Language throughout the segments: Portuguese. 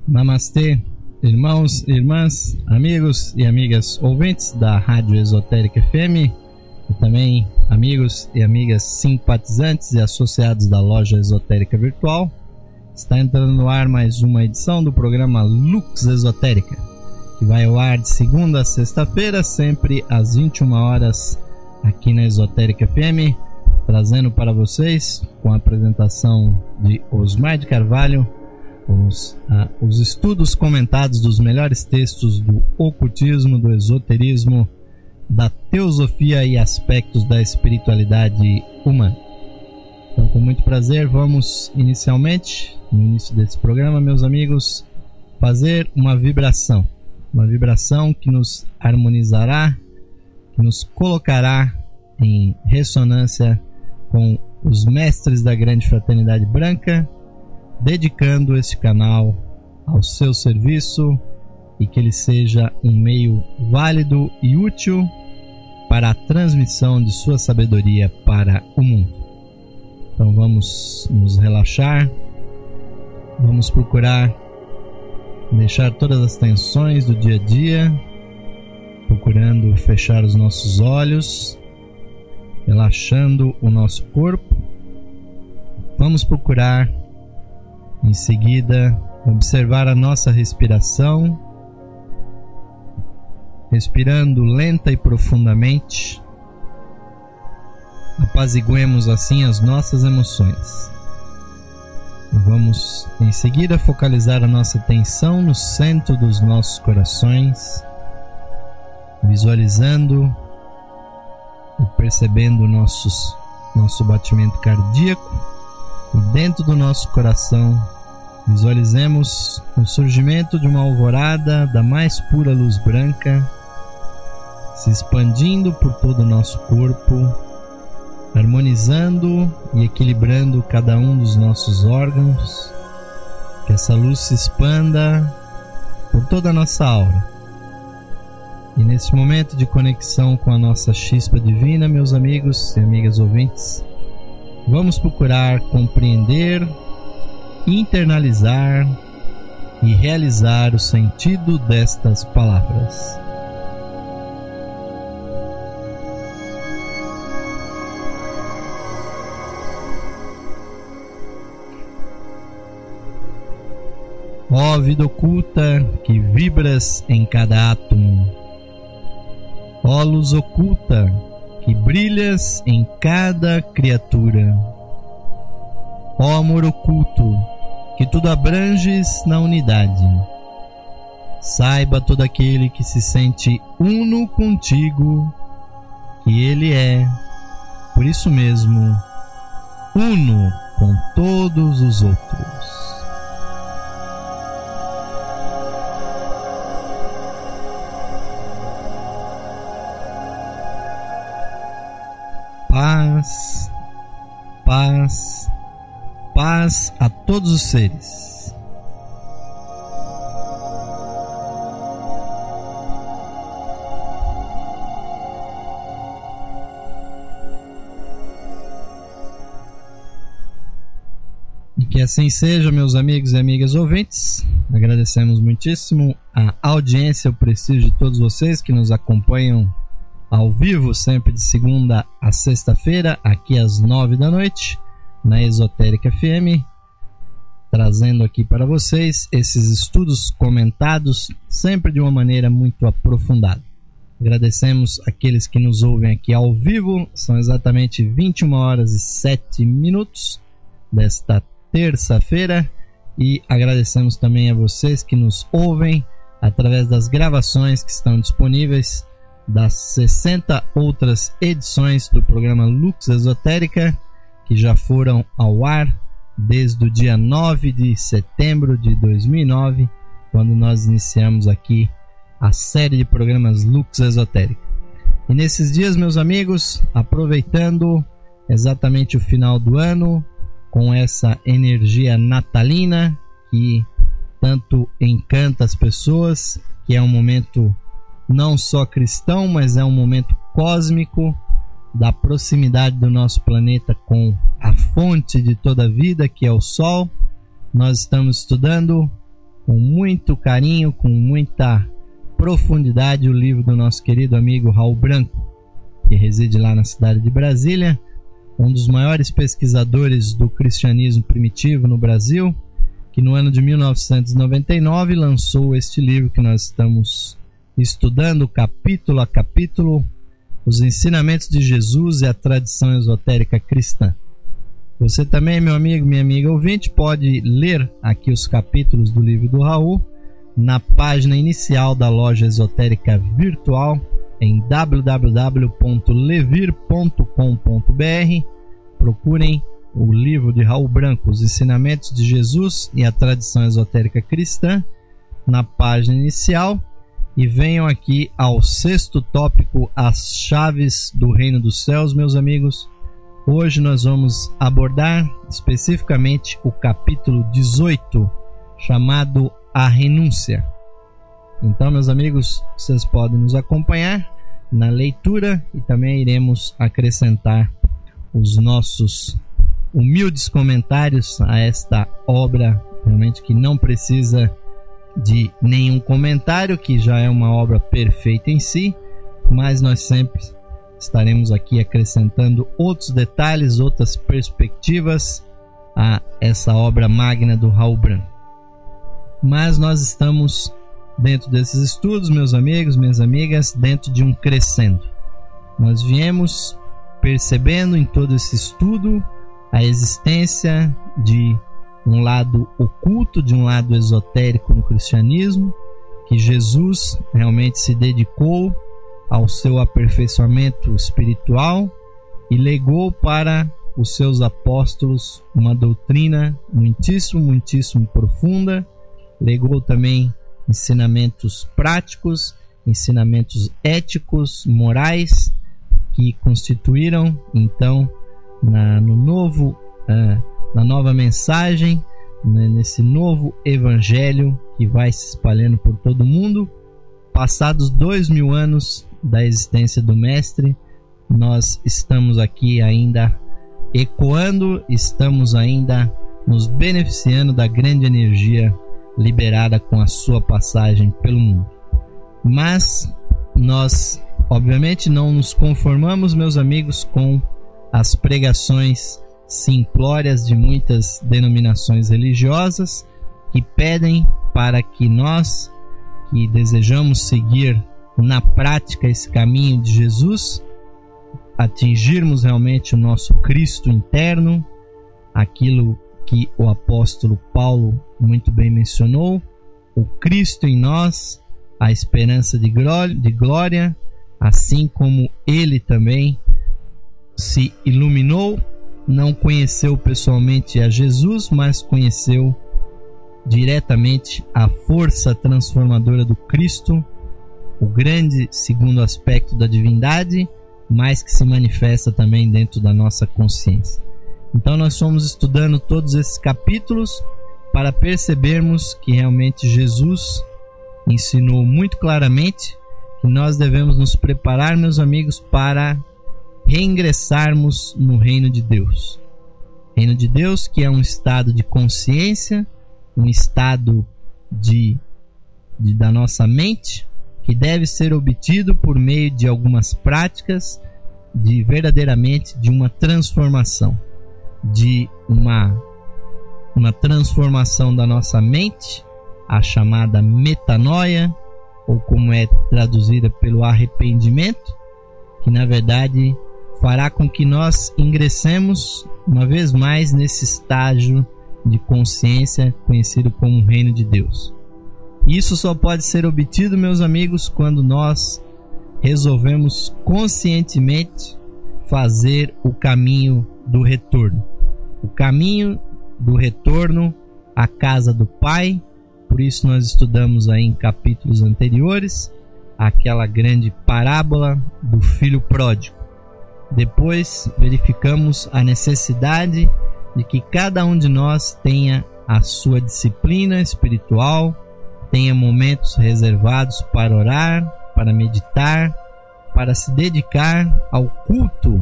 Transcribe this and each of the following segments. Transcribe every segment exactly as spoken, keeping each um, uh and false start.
Namastê, irmãos, irmãs, amigos e amigas ouvintes da Rádio Esotérica F M e também amigos e amigas simpatizantes e associados da Loja Esotérica Virtual. Está entrando no ar mais uma edição do programa Lux Esotérica, que vai ao ar de segunda a sexta-feira, sempre às vinte e uma horas, aqui na Esotérica F M, trazendo para vocês, com a apresentação de Osmar de Carvalho, Os, ah, os estudos comentados dos melhores textos do ocultismo, do esoterismo, da teosofia e aspectos da espiritualidade humana. Então, com muito prazer, vamos inicialmente, no início desse programa, meus amigos, fazer uma vibração. Uma vibração que nos harmonizará, que nos colocará em ressonância com os mestres da grande fraternidade branca, dedicando este canal ao seu serviço e que ele seja um meio válido e útil para a transmissão de sua sabedoria para o mundo. Então vamos nos relaxar, vamos procurar deixar todas as tensões do dia a dia, procurando fechar os nossos olhos, relaxando o nosso corpo. Vamos procurar em seguida observar a nossa respiração, respirando lenta e profundamente. Apaziguemos assim as nossas emoções. E vamos em seguida focalizar a nossa atenção no centro dos nossos corações, visualizando e percebendo nossos, nosso batimento cardíaco. E dentro do nosso coração, visualizemos o surgimento de uma alvorada da mais pura luz branca, se expandindo por todo o nosso corpo, harmonizando e equilibrando cada um dos nossos órgãos. Que essa luz se expanda por toda a nossa aura. E nesse momento de conexão com a nossa chispa divina, meus amigos e amigas ouvintes, vamos procurar compreender, internalizar e realizar o sentido destas palavras. Ó vida oculta que vibras em cada átomo, ó luz oculta que brilhas em cada criatura, ó amor oculto que tudo abranges na unidade, saiba todo aquele que se sente uno contigo que ele é, por isso mesmo, uno com todos os outros. Paz, paz, paz a todos os seres. E que assim seja, meus amigos e amigas ouvintes. Agradecemos muitíssimo a audiência, o prestígio de todos vocês que nos acompanham ao vivo, sempre de segunda a sexta-feira, aqui às nove da noite, na Esotérica F M, trazendo aqui para vocês esses estudos comentados, sempre de uma maneira muito aprofundada. Agradecemos aqueles que nos ouvem aqui ao vivo, são exatamente vinte e uma horas e sete minutos desta terça-feira, e agradecemos também a vocês que nos ouvem através das gravações que estão disponíveis das sessenta outras edições do programa Lux Esotérica, que já foram ao ar desde o dia nove de setembro de dois mil e nove, quando nós iniciamos aqui a série de programas Lux Esotérica. E nesses dias, meus amigos, aproveitando exatamente o final do ano, com essa energia natalina que tanto encanta as pessoas, que é um momento não só cristão, mas é um momento cósmico da proximidade do nosso planeta com a fonte de toda a vida, que é o Sol. Nós estamos estudando com muito carinho, com muita profundidade, o livro do nosso querido amigo Raul Branco, que reside lá na cidade de Brasília, um dos maiores pesquisadores do cristianismo primitivo no Brasil, que no ano de mil novecentos e noventa e nove lançou este livro que nós estamos estudando capítulo a capítulo, Os Ensinamentos de Jesus e a Tradição Esotérica Cristã. Você também, meu amigo, minha amiga ouvinte, pode ler aqui os capítulos do livro do Raul na página inicial da loja esotérica virtual em w w w ponto levir ponto com ponto b r. Procurem o livro de Raul Branco, Os Ensinamentos de Jesus e a Tradição Esotérica Cristã, na página inicial, e venham aqui ao sexto tópico, as chaves do reino dos céus, meus amigos. Hoje nós vamos abordar especificamente o capítulo dezoito, chamado A Renúncia. Então, meus amigos, vocês podem nos acompanhar na leitura e também iremos acrescentar os nossos humildes comentários a esta obra, realmente que não precisa de nenhum comentário, que já é uma obra perfeita em si, mas nós sempre estaremos aqui acrescentando outros detalhes, outras perspectivas a essa obra magna do Raul Branco. Mas nós estamos dentro desses estudos, meus amigos, minhas amigas, dentro de um crescendo. Nós viemos percebendo em todo esse estudo a existência de um lado oculto, de um lado esotérico no cristianismo, que Jesus realmente se dedicou ao seu aperfeiçoamento espiritual e legou para os seus apóstolos uma doutrina muitíssimo, muitíssimo profunda. Legou também ensinamentos práticos, ensinamentos éticos, morais, que constituíram então na, no novo, uh, na nova mensagem, né, nesse novo evangelho que vai se espalhando por todo o mundo. Passados dois mil anos da existência do Mestre, nós estamos aqui ainda ecoando, estamos ainda nos beneficiando da grande energia liberada com a sua passagem pelo mundo. Mas nós, obviamente, não nos conformamos, meus amigos, com as pregações simplórias de muitas denominações religiosas que pedem para que nós, que desejamos seguir na prática esse caminho de Jesus, atingirmos realmente o nosso Cristo interno, aquilo que o apóstolo Paulo muito bem mencionou, o Cristo em nós, a esperança de glória, assim como ele também se iluminou, não conheceu pessoalmente a Jesus, mas conheceu diretamente a força transformadora do Cristo, o grande segundo aspecto da divindade, mas que se manifesta também dentro da nossa consciência. Então nós fomos estudando todos esses capítulos para percebermos que realmente Jesus ensinou muito claramente que nós devemos nos preparar, meus amigos, para reingressarmos no reino de Deus. Reino de Deus, que é um estado de consciência, um estado de, de da nossa mente, que deve ser obtido por meio de algumas práticas, de verdadeiramente de uma transformação, de uma, uma transformação da nossa mente, a chamada metanoia, ou como é traduzida pelo arrependimento, que na verdade fará com que nós ingressemos uma vez mais nesse estágio de consciência conhecido como o reino de Deus. Isso só pode ser obtido, meus amigos, quando nós resolvemos conscientemente fazer o caminho do retorno. O caminho do retorno à casa do Pai. Por isso nós estudamos aí em capítulos anteriores aquela grande parábola do filho pródigo. Depois verificamos a necessidade de que cada um de nós tenha a sua disciplina espiritual, tenha momentos reservados para orar, para meditar, para se dedicar ao culto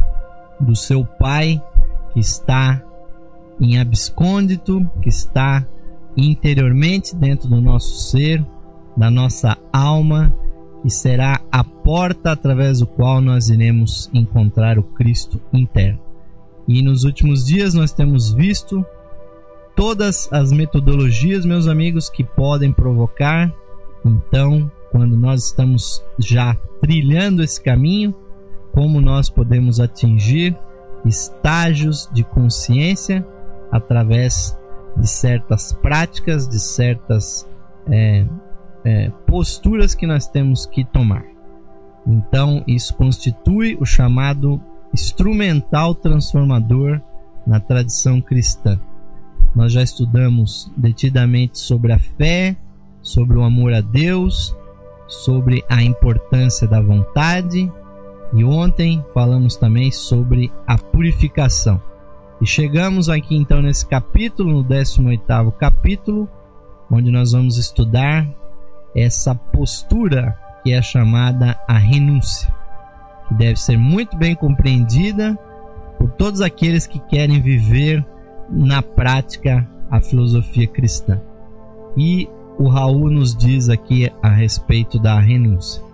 do seu Pai que está em abscôndito, que está interiormente dentro do nosso ser, da nossa alma, e será a porta através do qual nós iremos encontrar o Cristo interno. E nos últimos dias nós temos visto todas as metodologias, meus amigos, que podem provocar. Então, quando nós estamos já trilhando esse caminho, como nós podemos atingir estágios de consciência através de certas práticas, de certas é, é, posturas que nós temos que tomar. Então, isso constitui o chamado instrumental transformador na tradição cristã. Nós já estudamos detidamente sobre a fé, sobre o amor a Deus, sobre a importância da vontade, e ontem falamos também sobre a purificação. E chegamos aqui então nesse capítulo, no décimo oitavo capítulo, onde nós vamos estudar essa postura que é chamada a renúncia, que deve ser muito bem compreendida por todos aqueles que querem viver na prática a filosofia cristã. E o Raul nos diz aqui a respeito da renúncia.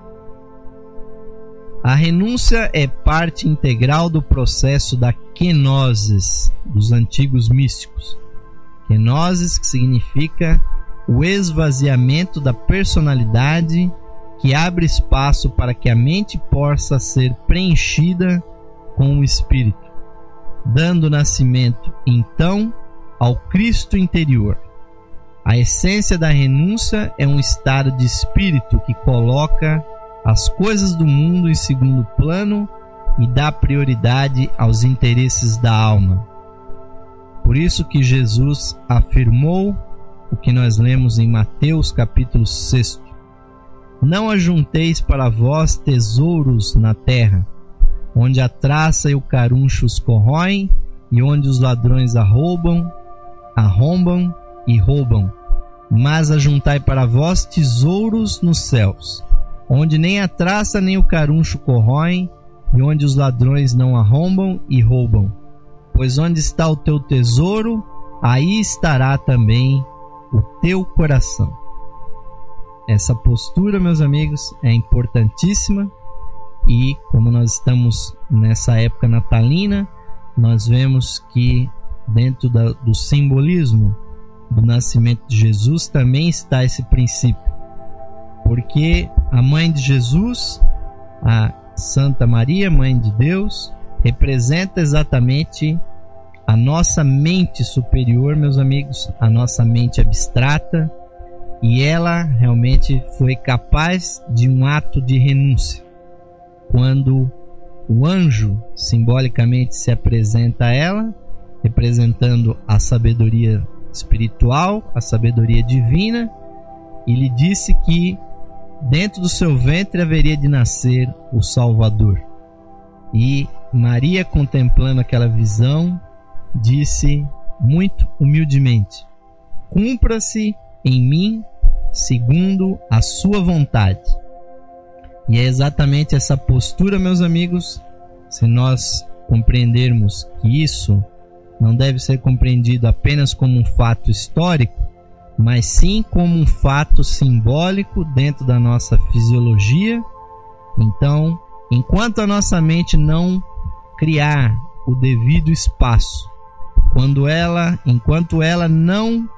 A renúncia é parte integral do processo da kenosis dos antigos místicos. Kenosis, que significa o esvaziamento da personalidade, que abre espaço para que a mente possa ser preenchida com o Espírito, dando nascimento, então, ao Cristo interior. A essência da renúncia é um estado de espírito que coloca as coisas do mundo em segundo plano e dá prioridade aos interesses da alma. Por isso que Jesus afirmou o que nós lemos em Mateus capítulo seis. Não ajunteis para vós tesouros na terra, onde a traça e o caruncho os corroem, e onde os ladrões arrombam, arrombam e roubam. Mas ajuntai para vós tesouros nos céus, onde nem a traça nem o caruncho corroem, e onde os ladrões não arrombam e roubam. Pois onde está o teu tesouro, aí estará também o teu coração. Essa postura, meus amigos, é importantíssima, e como nós estamos nessa época natalina, nós vemos que dentro da, do simbolismo do nascimento de Jesus também está esse princípio, porque a mãe de Jesus, a Santa Maria, mãe de Deus, representa exatamente a nossa mente superior, meus amigos, a nossa mente abstrata, e ela realmente foi capaz de um ato de renúncia. Quando o anjo simbolicamente se apresenta a ela, representando a sabedoria espiritual, a sabedoria divina, e lhe disse que dentro do seu ventre haveria de nascer o Salvador. E Maria, contemplando aquela visão, disse muito humildemente: cumpra-se em mim segundo a sua vontade. E é exatamente essa postura, meus amigos, se nós compreendermos que isso não deve ser compreendido apenas como um fato histórico, mas sim como um fato simbólico dentro da nossa fisiologia. Então, enquanto a nossa mente não criar o devido espaço, quando ela, enquanto ela não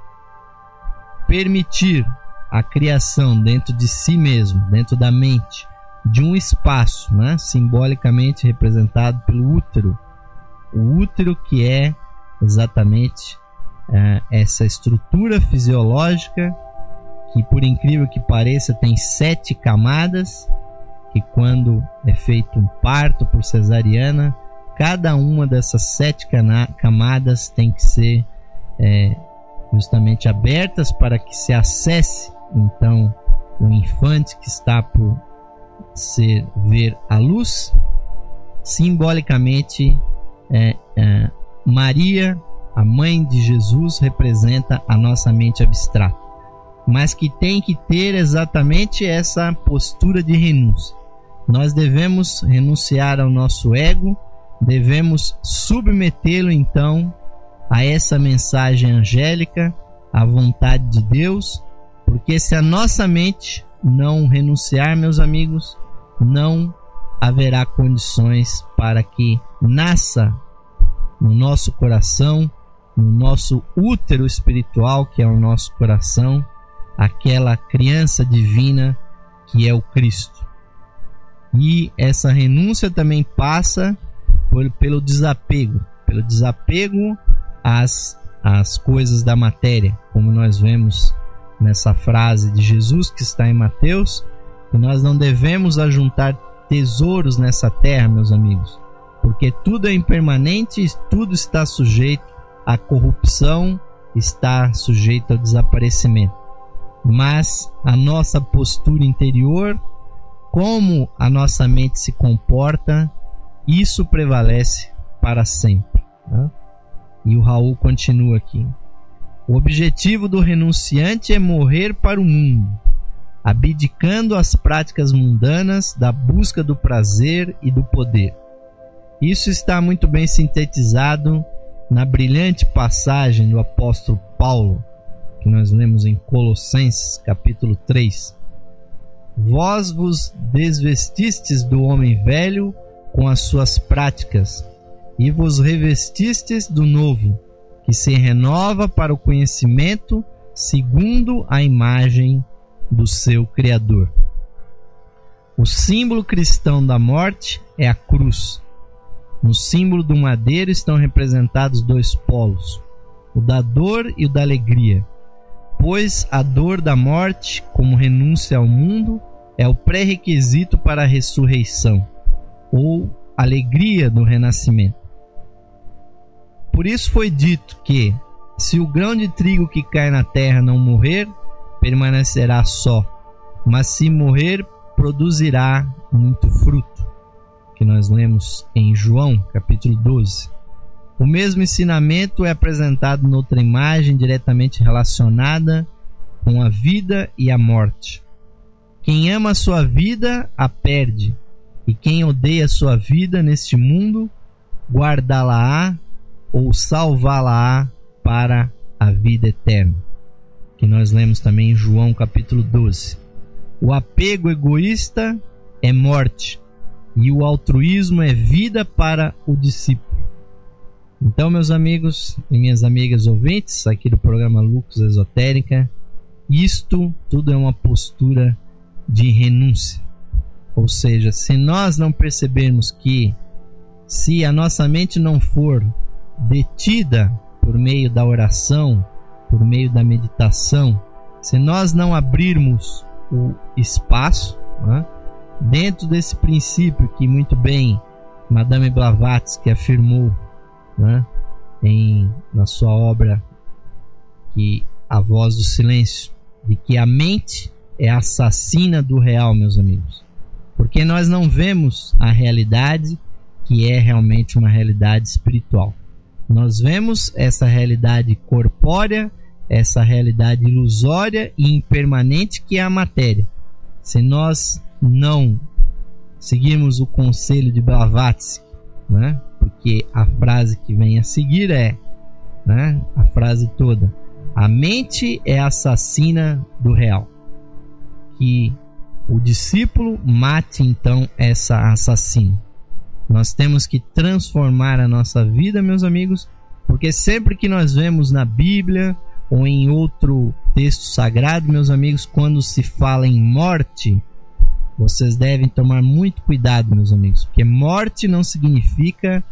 permitir a criação dentro de si mesmo, dentro da mente, de um espaço, né, simbolicamente representado pelo útero, o útero que é exatamente uh, essa estrutura fisiológica que, por incrível que pareça, tem sete camadas, que quando é feito um parto por cesariana, cada uma dessas sete camadas tem que ser é, justamente abertas para que se acesse então o infante que está por ser ver a luz. Simbolicamente, é, é, Maria, a mãe de Jesus, representa a nossa mente abstrata, mas que tem que ter exatamente essa postura de renúncia. Nós devemos renunciar ao nosso ego, devemos submetê-lo então a essa mensagem angélica à vontade de Deus, porque se a nossa mente não renunciar, meus amigos, não haverá condições para que nasça no nosso coração, no nosso útero espiritual, que é o nosso coração, aquela criança divina que é o Cristo. E essa renúncia também passa por, pelo desapego, pelo desapego às, às coisas da matéria, como nós vemos nessa frase de Jesus que está em Mateus, que nós não devemos ajuntar tesouros nessa terra, meus amigos, porque tudo é impermanente e tudo está sujeito à corrupção, está sujeito ao desaparecimento. Mas a nossa postura interior, como a nossa mente se comporta, isso prevalece para sempre, né? E o Raul continua aqui. O objetivo do renunciante é morrer para o mundo, abdicando as práticas mundanas da busca do prazer e do poder. Isso está muito bem sintetizado na brilhante passagem do apóstolo Paulo, que nós lemos em Colossenses, capítulo três. Vós vos desvestistes do homem velho com as suas práticas, e vos revestistes do novo, que se renova para o conhecimento segundo a imagem do seu Criador. O símbolo cristão da morte é a cruz. No símbolo do madeiro estão representados dois polos, o da dor e o da alegria, pois a dor da morte, como renúncia ao mundo, é o pré-requisito para a ressurreição, ou alegria do renascimento. Por isso foi dito que, se o grão de trigo que cai na terra não morrer, permanecerá só, mas se morrer, produzirá muito fruto, que nós lemos em João, capítulo doze. O mesmo ensinamento é apresentado noutra imagem diretamente relacionada com a vida e a morte. Quem ama a sua vida, a perde, e quem odeia a sua vida neste mundo, guardá-la-á ou salvá-la-á para a vida eterna, que nós lemos também em João capítulo doze. O apego egoísta é morte, e o altruísmo é vida para o discípulo. Então, meus amigos e minhas amigas ouvintes aqui do programa Lux Esotérica, isto tudo é uma postura de renúncia. Ou seja, se nós não percebermos que, se a nossa mente não for detida por meio da oração, por meio da meditação, se nós não abrirmos o espaço, né, dentro desse princípio que muito bem Madame Blavatsky afirmou, né, em, na sua obra que A Voz do Silêncio, de que a mente é assassina do real, meus amigos, porque nós não vemos a realidade que é realmente uma realidade espiritual. Nós vemos essa realidade corpórea, essa realidade ilusória e impermanente que é a matéria. Se nós não seguirmos o conselho de Blavatsky, né? Porque a frase que vem a seguir é, né? A frase toda: a mente é assassina do real. Que o discípulo mate então essa assassina. Nós temos que transformar a nossa vida, meus amigos, porque sempre que nós vemos na Bíblia ou em outro texto sagrado, meus amigos, quando se fala em morte, vocês devem tomar muito cuidado, meus amigos, porque morte não significa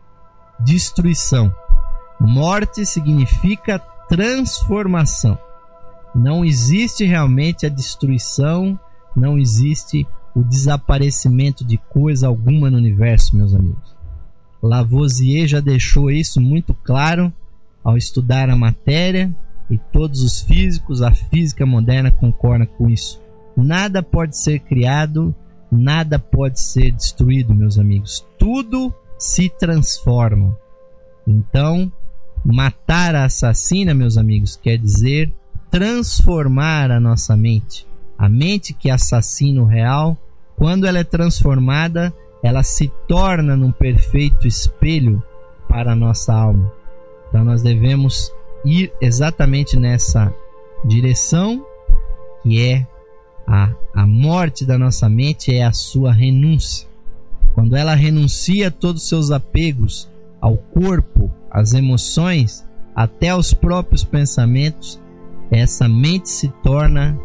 destruição. Morte significa transformação. Não existe realmente a destruição, não existe o desaparecimento de coisa alguma no universo, meus amigos. Lavoisier já deixou isso muito claro ao estudar a matéria, e todos os físicos, a física moderna concorda com isso. Nada pode ser criado, nada pode ser destruído, meus amigos. Tudo se transforma. Então, matar a assassina, meus amigos, quer dizer transformar a nossa mente. A mente que assassina o real, quando ela é transformada, ela se torna num perfeito espelho para a nossa alma. Então nós devemos ir exatamente nessa direção, que é a, a morte da nossa mente, é a sua renúncia. Quando ela renuncia a todos os seus apegos ao corpo, às emoções, até aos próprios pensamentos, essa mente se torna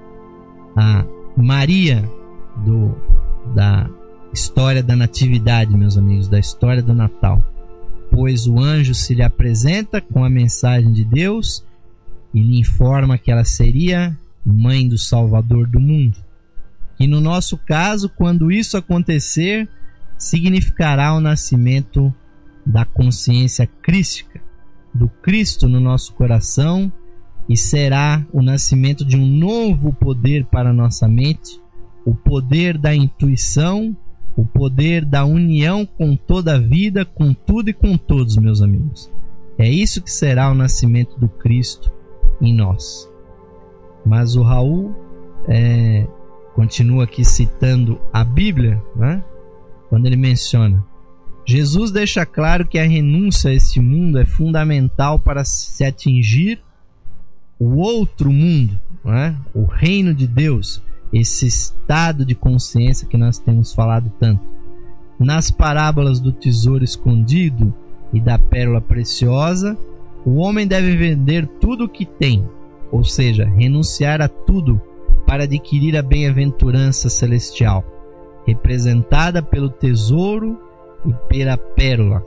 a Maria do, da história da natividade, meus amigos, da história do Natal. Pois o anjo se lhe apresenta com a mensagem de Deus e lhe informa que ela seria mãe do Salvador do mundo. E no nosso caso, quando isso acontecer, significará o nascimento da consciência crística, do Cristo no nosso coração, e será o nascimento de um novo poder para a nossa mente, o poder da intuição, o poder da união com toda a vida, com tudo e com todos, meus amigos. É isso que será o nascimento do Cristo em nós. Mas o Raul é, continua aqui citando a Bíblia, né? Quando ele menciona: Jesus deixa claro que a renúncia a este mundo é fundamental para se atingir o outro mundo, né? O reino de Deus, esse estado de consciência que nós temos falado tanto. Nas parábolas do tesouro escondido e da pérola preciosa, o homem deve vender tudo o que tem, ou seja, renunciar a tudo para adquirir a bem-aventurança celestial, representada pelo tesouro e pela pérola.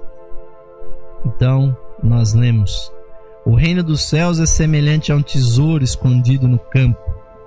Então, nós lemos: o reino dos céus é semelhante a um tesouro escondido no campo.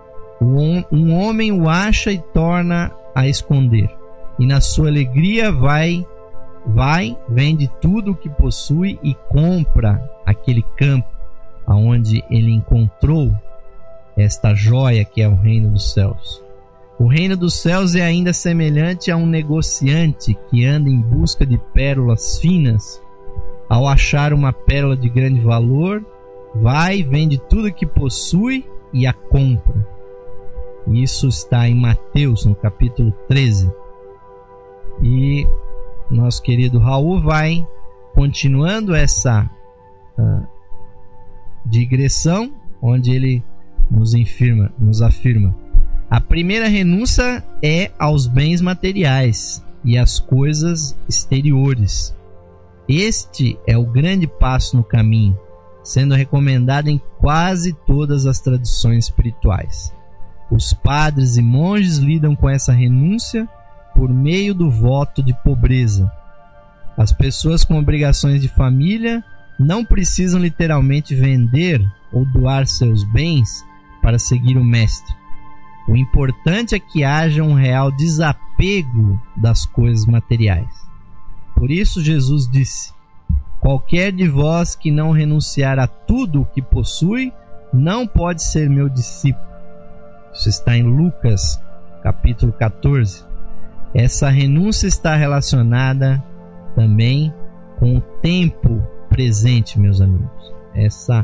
Um homem o acha e torna a esconder, e na sua alegria vai, vai, vende tudo o que possui e compra aquele campo aonde ele encontrou esta joia que é o reino dos céus. O reino dos céus é ainda semelhante a um negociante que anda em busca de pérolas finas. Ao achar uma pérola de grande valor, vai, vende tudo que possui e a compra. Isso está em Mateus, no capítulo treze. E nosso querido Raul vai continuando essa uh, digressão, onde ele nos afirma, nos afirma: a primeira renúncia é aos bens materiais e às coisas exteriores. Este é o grande passo no caminho, sendo recomendado em quase todas as tradições espirituais. Os padres e monges lidam com essa renúncia por meio do voto de pobreza. As pessoas com obrigações de família não precisam literalmente vender ou doar seus bens para seguir o Mestre. O importante é que haja um real desapego das coisas materiais. Por isso Jesus disse: qualquer de vós que não renunciar a tudo o que possui, não pode ser meu discípulo. Isso está em Lucas, capítulo catorze. Essa renúncia está relacionada também com o tempo presente, meus amigos. Essa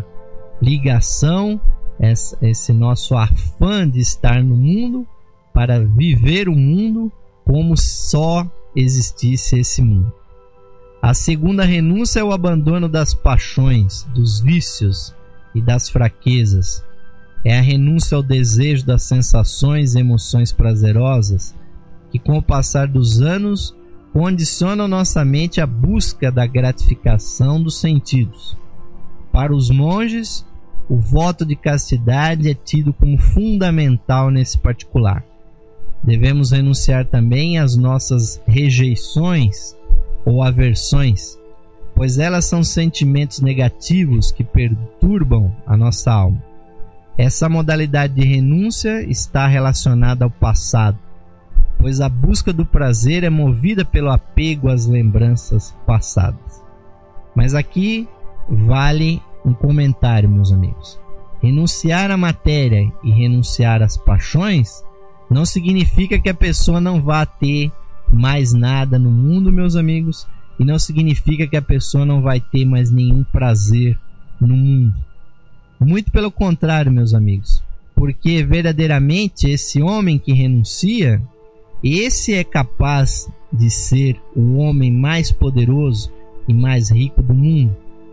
ligação, esse nosso afã de estar no mundo para viver o mundo como só existisse esse mundo. A segunda renúncia é o abandono das paixões, dos vícios e das fraquezas. É a renúncia ao desejo das sensações e emoções prazerosas que, com o passar dos anos, condicionam nossa mente à busca da gratificação dos sentidos. Para os monges, o voto de castidade é tido como fundamental nesse particular. Devemos renunciar também às nossas rejeições ou aversões, pois elas são sentimentos negativos que perturbam a nossa alma. Essa modalidade de renúncia está relacionada ao passado, pois a busca do prazer é movida pelo apego às lembranças passadas. Mas aqui vale um comentário, meus amigos. Renunciar à matéria e renunciar às paixões não significa que a pessoa não vá ter mais nada no mundo, meus amigos, e não significa que a pessoa não vai ter mais nenhum prazer no mundo. Muito pelo contrário, meus amigos, porque verdadeiramente esse homem que renuncia, esse é capaz de ser o homem mais poderoso e mais rico do mundo,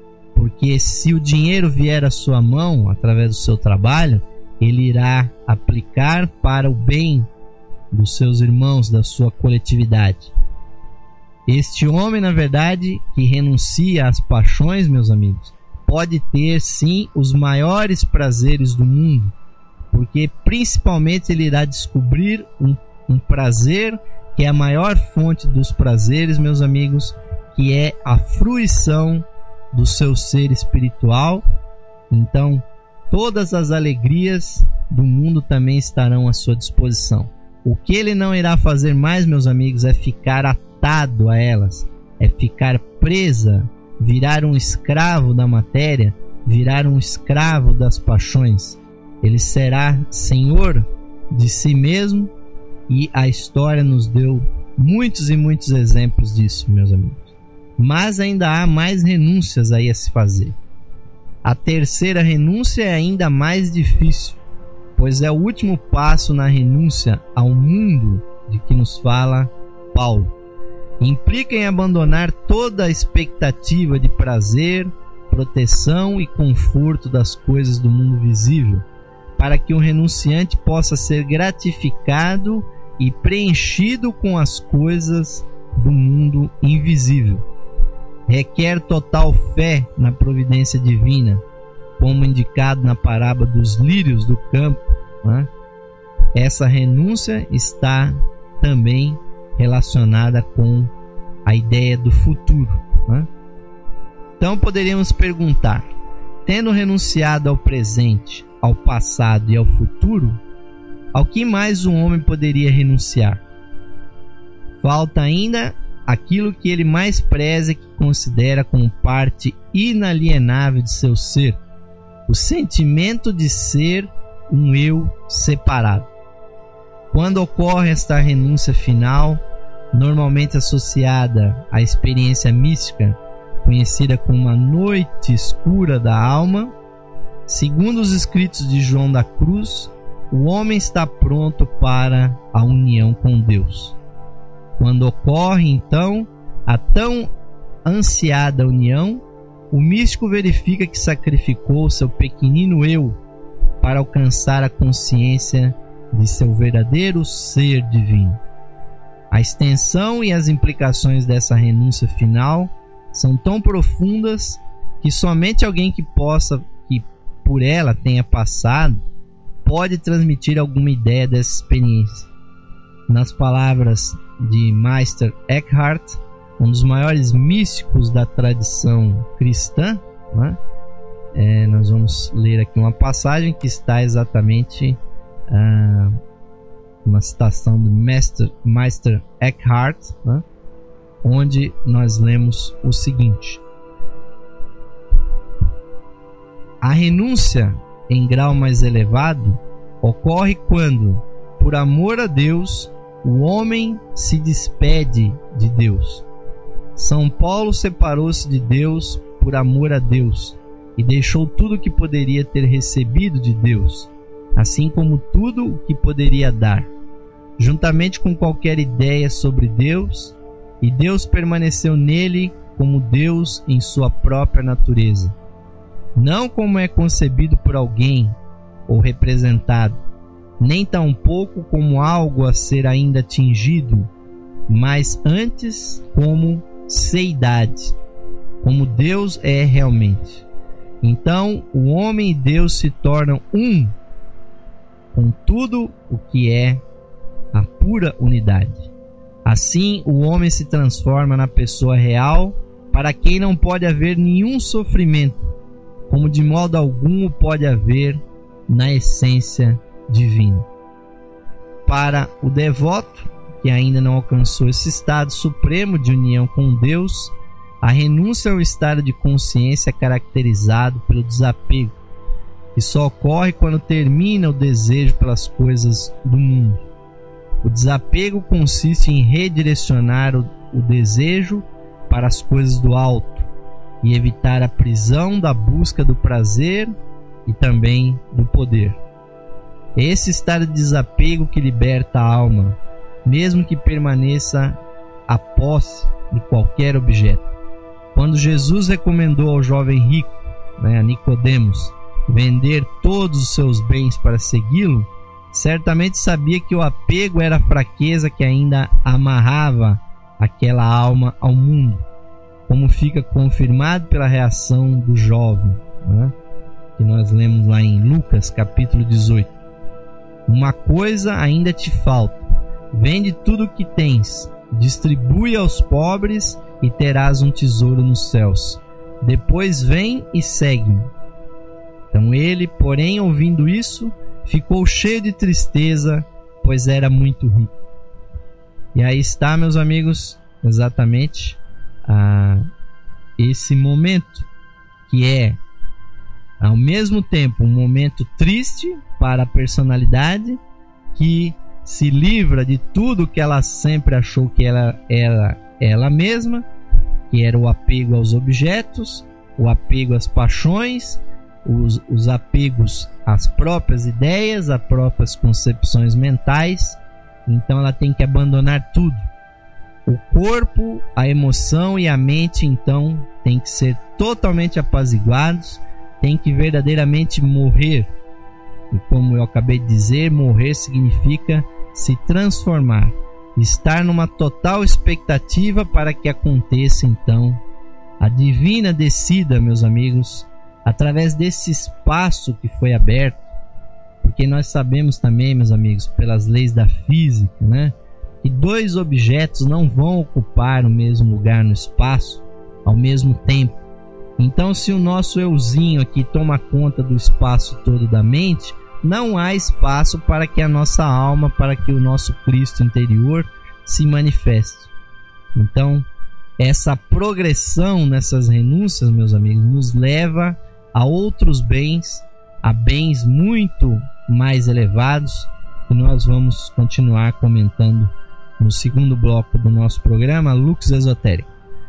Porque se o dinheiro vier à sua mão através do seu trabalho, ele irá aplicar para o bem dos seus irmãos, da sua coletividade. Este homem, na verdade, que renuncia às paixões, meus amigos, pode ter sim os maiores prazeres do mundo, porque principalmente ele irá descobrir um, um prazer que é a maior fonte dos prazeres, meus amigos, que é a fruição do seu ser espiritual. Então, todas as alegrias do mundo também estarão à sua disposição. O que ele não irá fazer mais, meus amigos, é ficar atado a elas, é ficar presa, virar um escravo da matéria, virar um escravo das paixões. Ele será senhor de si mesmo, e a história nos deu muitos e muitos exemplos disso, meus amigos. Mas ainda há mais renúncias aí a se fazer. A terceira renúncia é ainda mais difícil, pois é o último passo na renúncia ao mundo de que nos fala Paulo. Implica em abandonar toda a expectativa de prazer, proteção e conforto das coisas do mundo visível, para que o renunciante possa ser gratificado e preenchido com as coisas do mundo invisível. Requer total fé na providência divina, como indicado na parábola dos lírios do campo, né? Essa renúncia está também relacionada com a ideia do futuro, né? Então poderíamos perguntar: tendo renunciado ao presente, ao passado e ao futuro, ao que mais um homem poderia renunciar? Falta ainda aquilo que ele mais preza e que considera como parte inalienável de seu ser, o sentimento de ser um eu separado. Quando ocorre esta renúncia final, normalmente associada à experiência mística, conhecida como a noite escura da alma, segundo os escritos de João da Cruz, o homem está pronto para a união com Deus. Quando ocorre, então, a tão ansiada união, o místico verifica que sacrificou seu pequenino eu para alcançar a consciência de seu verdadeiro ser divino. A extensão e as implicações dessa renúncia final são tão profundas que somente alguém que possa, que por ela tenha passado, pode transmitir alguma ideia dessa experiência. Nas palavras de Meister Eckhart, um dos maiores místicos da tradição cristã, né? é, nós vamos ler aqui uma passagem que está exatamente ah, uma citação de Meister, Meister Eckhart, né? onde nós lemos o seguinte: a renúncia em grau mais elevado ocorre quando, por amor a Deus, o homem se despede de Deus. São Paulo separou-se de Deus por amor a Deus e deixou tudo o que poderia ter recebido de Deus, assim como tudo o que poderia dar, juntamente com qualquer ideia sobre Deus, e Deus permaneceu nele como Deus em sua própria natureza, não como é concebido por alguém ou representado, nem tampouco como algo a ser ainda atingido, mas antes como seidade, como Deus é realmente. Então o homem e Deus se tornam um com tudo o que é a pura unidade. Assim o homem se transforma na pessoa real, para quem não pode haver nenhum sofrimento, como de modo algum pode haver na essência divina. Para o devoto que ainda não alcançou esse estado supremo de união com Deus, a renúncia é o estado de consciência caracterizado pelo desapego, que só ocorre quando termina o desejo pelas coisas do mundo. O desapego consiste em redirecionar o, o desejo para as coisas do alto e evitar a prisão da busca do prazer e também do poder. É esse estado de desapego que liberta a alma, mesmo que permaneça a posse de qualquer objeto. Quando Jesus recomendou ao jovem rico, né, a Nicodemos, vender todos os seus bens para segui-lo, certamente sabia que o apego era a fraqueza que ainda amarrava aquela alma ao mundo, como fica confirmado pela reação do jovem, né, que nós lemos lá em Lucas capítulo dezoito. Uma coisa ainda te falta: vende tudo o que tens, distribui aos pobres e terás um tesouro nos céus. Depois vem e segue-me. Então ele, porém, ouvindo isso, ficou cheio de tristeza, pois era muito rico. E aí está, meus amigos, exatamente ah, esse momento, que é ao mesmo tempo um momento triste para a personalidade que se livra de tudo que ela sempre achou que ela era ela mesma, que era o apego aos objetos, o apego às paixões, os, os apegos às próprias ideias, às próprias concepções mentais. Então ela tem que abandonar tudo. O corpo, a emoção e a mente, então, tem que ser totalmente apaziguados, tem que verdadeiramente morrer. E como eu acabei de dizer, morrer significa se transformar, estar numa total expectativa para que aconteça então a divina descida, meus amigos, através desse espaço que foi aberto, porque nós sabemos também, meus amigos, pelas leis da física, né, que dois objetos não vão ocupar o mesmo lugar no espaço ao mesmo tempo. Então, se o nosso euzinho aqui toma conta do espaço todo da mente, não há espaço para que a nossa alma, para que o nosso Cristo interior se manifeste. Então, essa progressão nessas renúncias, meus amigos, nos leva a outros bens, a bens muito mais elevados, que nós vamos continuar comentando no segundo bloco do nosso programa Lux Esotérica.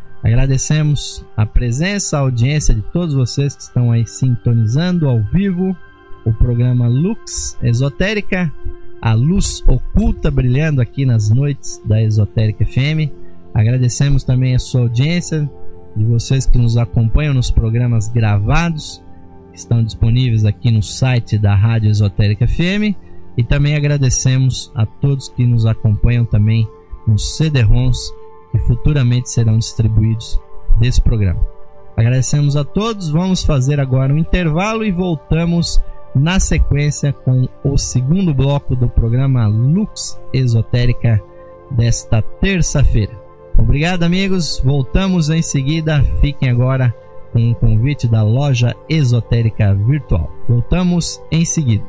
Agradecemos a presença, a audiência de todos vocês que estão aí sintonizando ao vivo o programa Lux Esotérica, a luz oculta brilhando aqui nas noites da Esotérica F M. Agradecemos também a sua audiência, de vocês que nos acompanham nos programas gravados, que estão disponíveis aqui no site da Rádio Esotérica F M, e também agradecemos a todos que nos acompanham também nos C D-ROMs que futuramente serão distribuídos desse programa. Agradecemos a todos, vamos fazer agora um intervalo e voltamos na sequência com o segundo bloco do programa Lux Esotérica desta terça-feira. Obrigado, amigos, voltamos em seguida, fiquem agora com o convite da Loja Esotérica Virtual. Voltamos em seguida.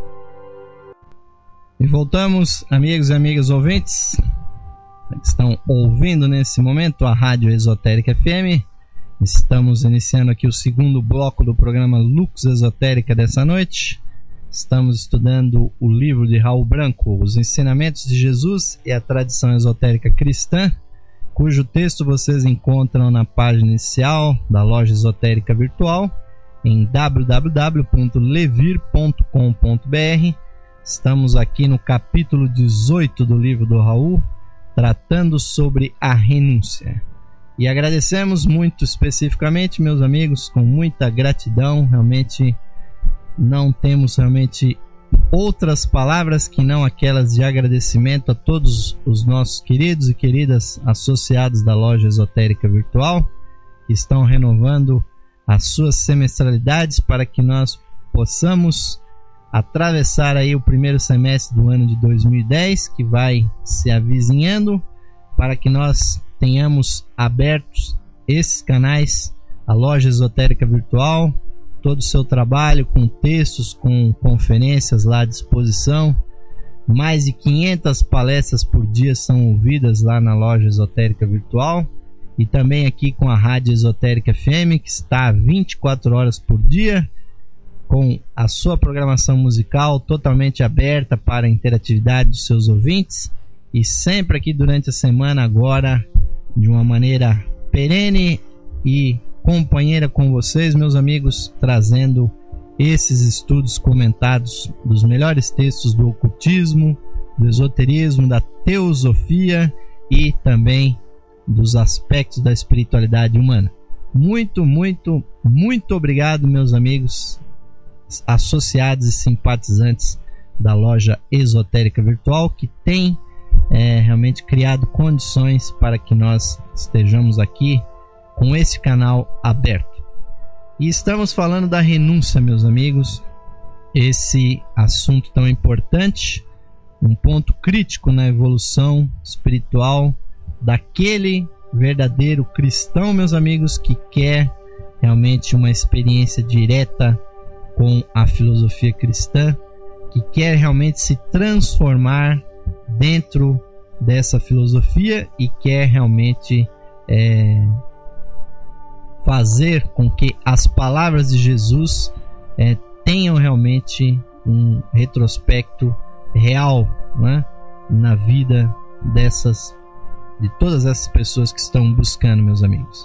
E voltamos, amigos e amigas ouvintes, que estão ouvindo nesse momento a Rádio Esotérica F M. Estamos iniciando aqui o segundo bloco do programa Lux Esotérica dessa noite. Estamos estudando o livro de Raul Branco, Os Ensinamentos de Jesus e a Tradição Esotérica Cristã, cujo texto vocês encontram na página inicial da Loja Esotérica Virtual em w w w ponto levir ponto com ponto b r. Estamos aqui no capítulo dezoito do livro do Raul, tratando sobre a renúncia. E agradecemos muito especificamente, meus amigos, com muita gratidão. Realmente não temos realmente outras palavras que não aquelas de agradecimento a todos os nossos queridos e queridas associados da Loja Esotérica Virtual, que estão renovando as suas semestralidades para que nós possamos atravessar aí o primeiro semestre do ano de dois mil e dez, que vai se avizinhando, para que nós tenhamos abertos esses canais, a Loja Esotérica Virtual, todo o seu trabalho com textos, com conferências lá à disposição. Mais de quinhentas palestras por dia são ouvidas lá na Loja Esotérica Virtual, e também aqui com a Rádio Esotérica F M, que está vinte e quatro horas por dia, com a sua programação musical totalmente aberta para a interatividade dos seus ouvintes, e sempre aqui durante a semana agora de uma maneira perene e companheira com vocês, meus amigos, trazendo esses estudos comentados dos melhores textos do ocultismo, do esoterismo, da teosofia e também dos aspectos da espiritualidade humana. Muito, muito, muito obrigado, meus amigos, associados e simpatizantes da loja Esotérica Virtual, que tem é, realmente criado condições para que nós estejamos aqui com esse canal aberto. E estamos falando da renúncia, meus amigos, esse assunto tão importante, um ponto crítico na evolução espiritual daquele verdadeiro cristão, meus amigos, que quer realmente uma experiência direta com a filosofia cristã, que quer realmente se transformar dentro dessa filosofia e quer realmente é, fazer com que as palavras de Jesus é, tenham realmente um retrospecto real, né, na vida dessas, de todas essas pessoas que estão buscando, meus amigos.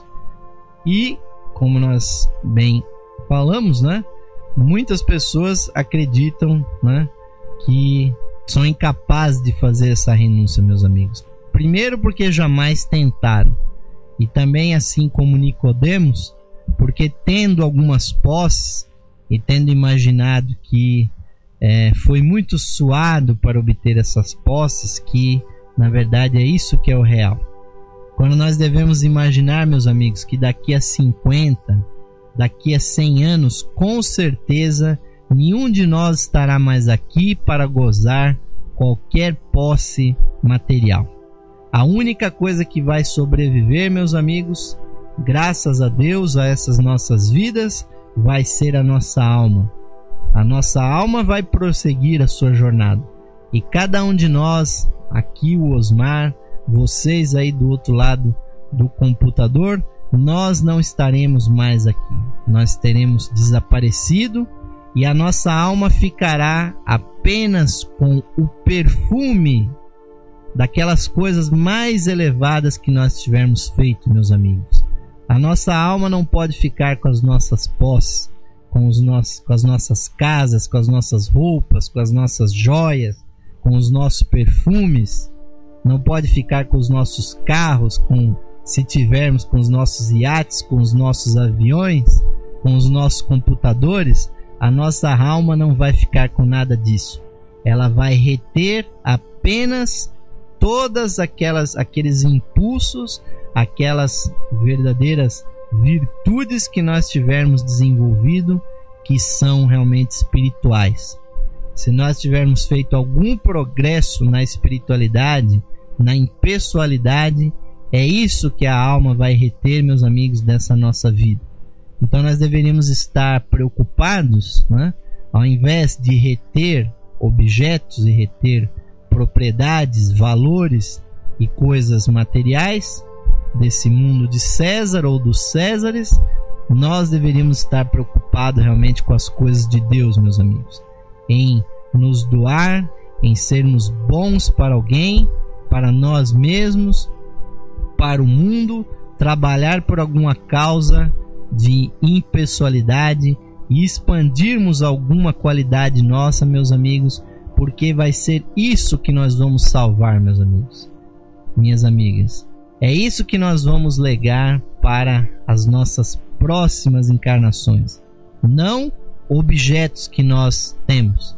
E como nós bem falamos, né, muitas pessoas acreditam, né, que são incapazes de fazer essa renúncia, meus amigos. Primeiro porque jamais tentaram, e também, assim como Nicodemos, porque tendo algumas posses e tendo imaginado que é, foi muito suado para obter essas posses, que na verdade é isso que é o real. Quando nós devemos imaginar, meus amigos, que daqui a cinquenta, daqui a cem anos, com certeza nenhum de nós estará mais aqui para gozar qualquer posse material. A única coisa que vai sobreviver, meus amigos, graças a Deus, a essas nossas vidas, vai ser a nossa alma. A nossa alma vai prosseguir a sua jornada. E cada um de nós, aqui o Osmar, vocês aí do outro lado do computador, nós não estaremos mais aqui. Nós teremos desaparecido e a nossa alma ficará apenas com o perfume daquelas coisas mais elevadas que nós tivermos feito, meus amigos. A nossa alma não pode ficar com as nossas posses, com, os nossos, com as nossas casas, com as nossas roupas, com as nossas joias, com os nossos perfumes. Não pode ficar com os nossos carros, com, se tivermos com os nossos iates, com os nossos aviões, com os nossos computadores. A nossa alma não vai ficar com nada disso. Ela vai reter apenas todas aquelas aqueles impulsos, aquelas verdadeiras virtudes que nós tivermos desenvolvido, que são realmente espirituais. Se nós tivermos feito algum progresso na espiritualidade, na impessoalidade, é isso que a alma vai reter, meus amigos, dessa nossa vida. Então nós deveríamos estar preocupados, né? Ao invés de reter objetos e reter propriedades, valores e coisas materiais desse mundo de César ou dos Césares, nós deveríamos estar preocupados realmente com as coisas de Deus, meus amigos, em nos doar, em sermos bons para alguém, para nós mesmos, para o mundo, trabalhar por alguma causa de impessoalidade e expandirmos alguma qualidade nossa, meus amigos, porque vai ser isso que nós vamos salvar, meus amigos, minhas amigas. É isso que nós vamos legar para as nossas próximas encarnações. Não objetos que nós temos,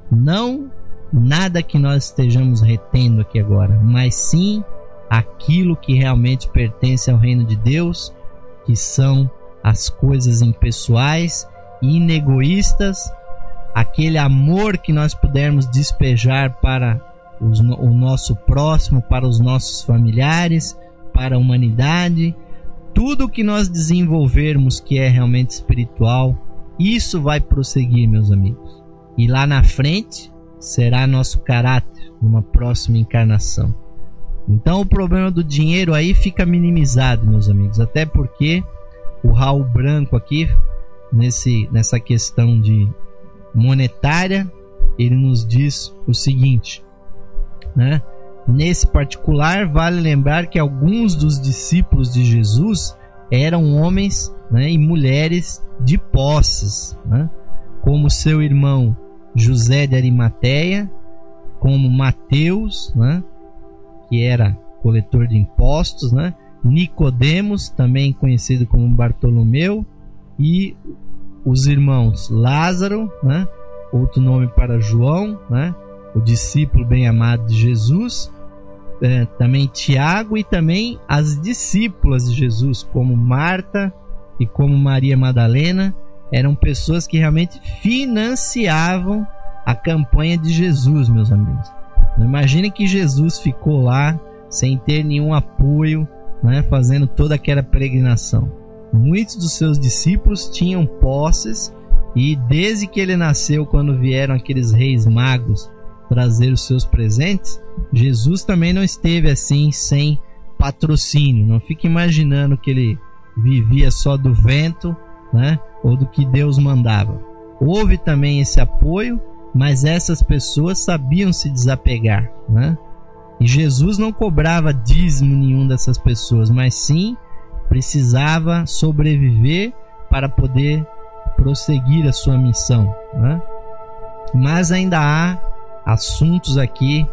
não nada que nós estejamos retendo aqui agora, mas sim aquilo que realmente pertence ao reino de Deus, que são as coisas impessoais e inegoístas, aquele amor que nós pudermos despejar para os, o nosso próximo, para os nossos familiares, para a humanidade. Tudo que nós desenvolvermos que é realmente espiritual, isso vai prosseguir, meus amigos. E lá na frente será nosso caráter numa próxima encarnação. Então o problema do dinheiro aí fica minimizado, meus amigos, até porque o Raul Branco aqui, nesse, nessa questão de monetária, ele nos diz o seguinte, né? Nesse particular, vale lembrar que alguns dos discípulos de Jesus eram homens, né, e mulheres de posses, né? Como seu irmão José de Arimateia, como Mateus, né, que era coletor de impostos, né, Nicodemos, também conhecido como Bartolomeu, e os irmãos Lázaro, né? Outro nome para João, né? O discípulo bem amado de Jesus, é, também Tiago, e também as discípulas de Jesus, como Marta e como Maria Madalena. Eram pessoas que realmente financiavam a campanha de Jesus, meus amigos. Não imaginem que Jesus ficou lá sem ter nenhum apoio, né, fazendo toda aquela peregrinação. Muitos dos seus discípulos tinham posses, e desde que ele nasceu, quando vieram aqueles reis magos trazer os seus presentes, Jesus também não esteve assim sem patrocínio. Não fique imaginando que ele vivia só do vento, né, ou do que Deus mandava. Houve também esse apoio, mas essas pessoas sabiam se desapegar, né? E Jesus não cobrava dízimo nenhum dessas pessoas, mas sim precisava sobreviver para poder prosseguir a sua missão, né? Mas ainda há assuntos aqui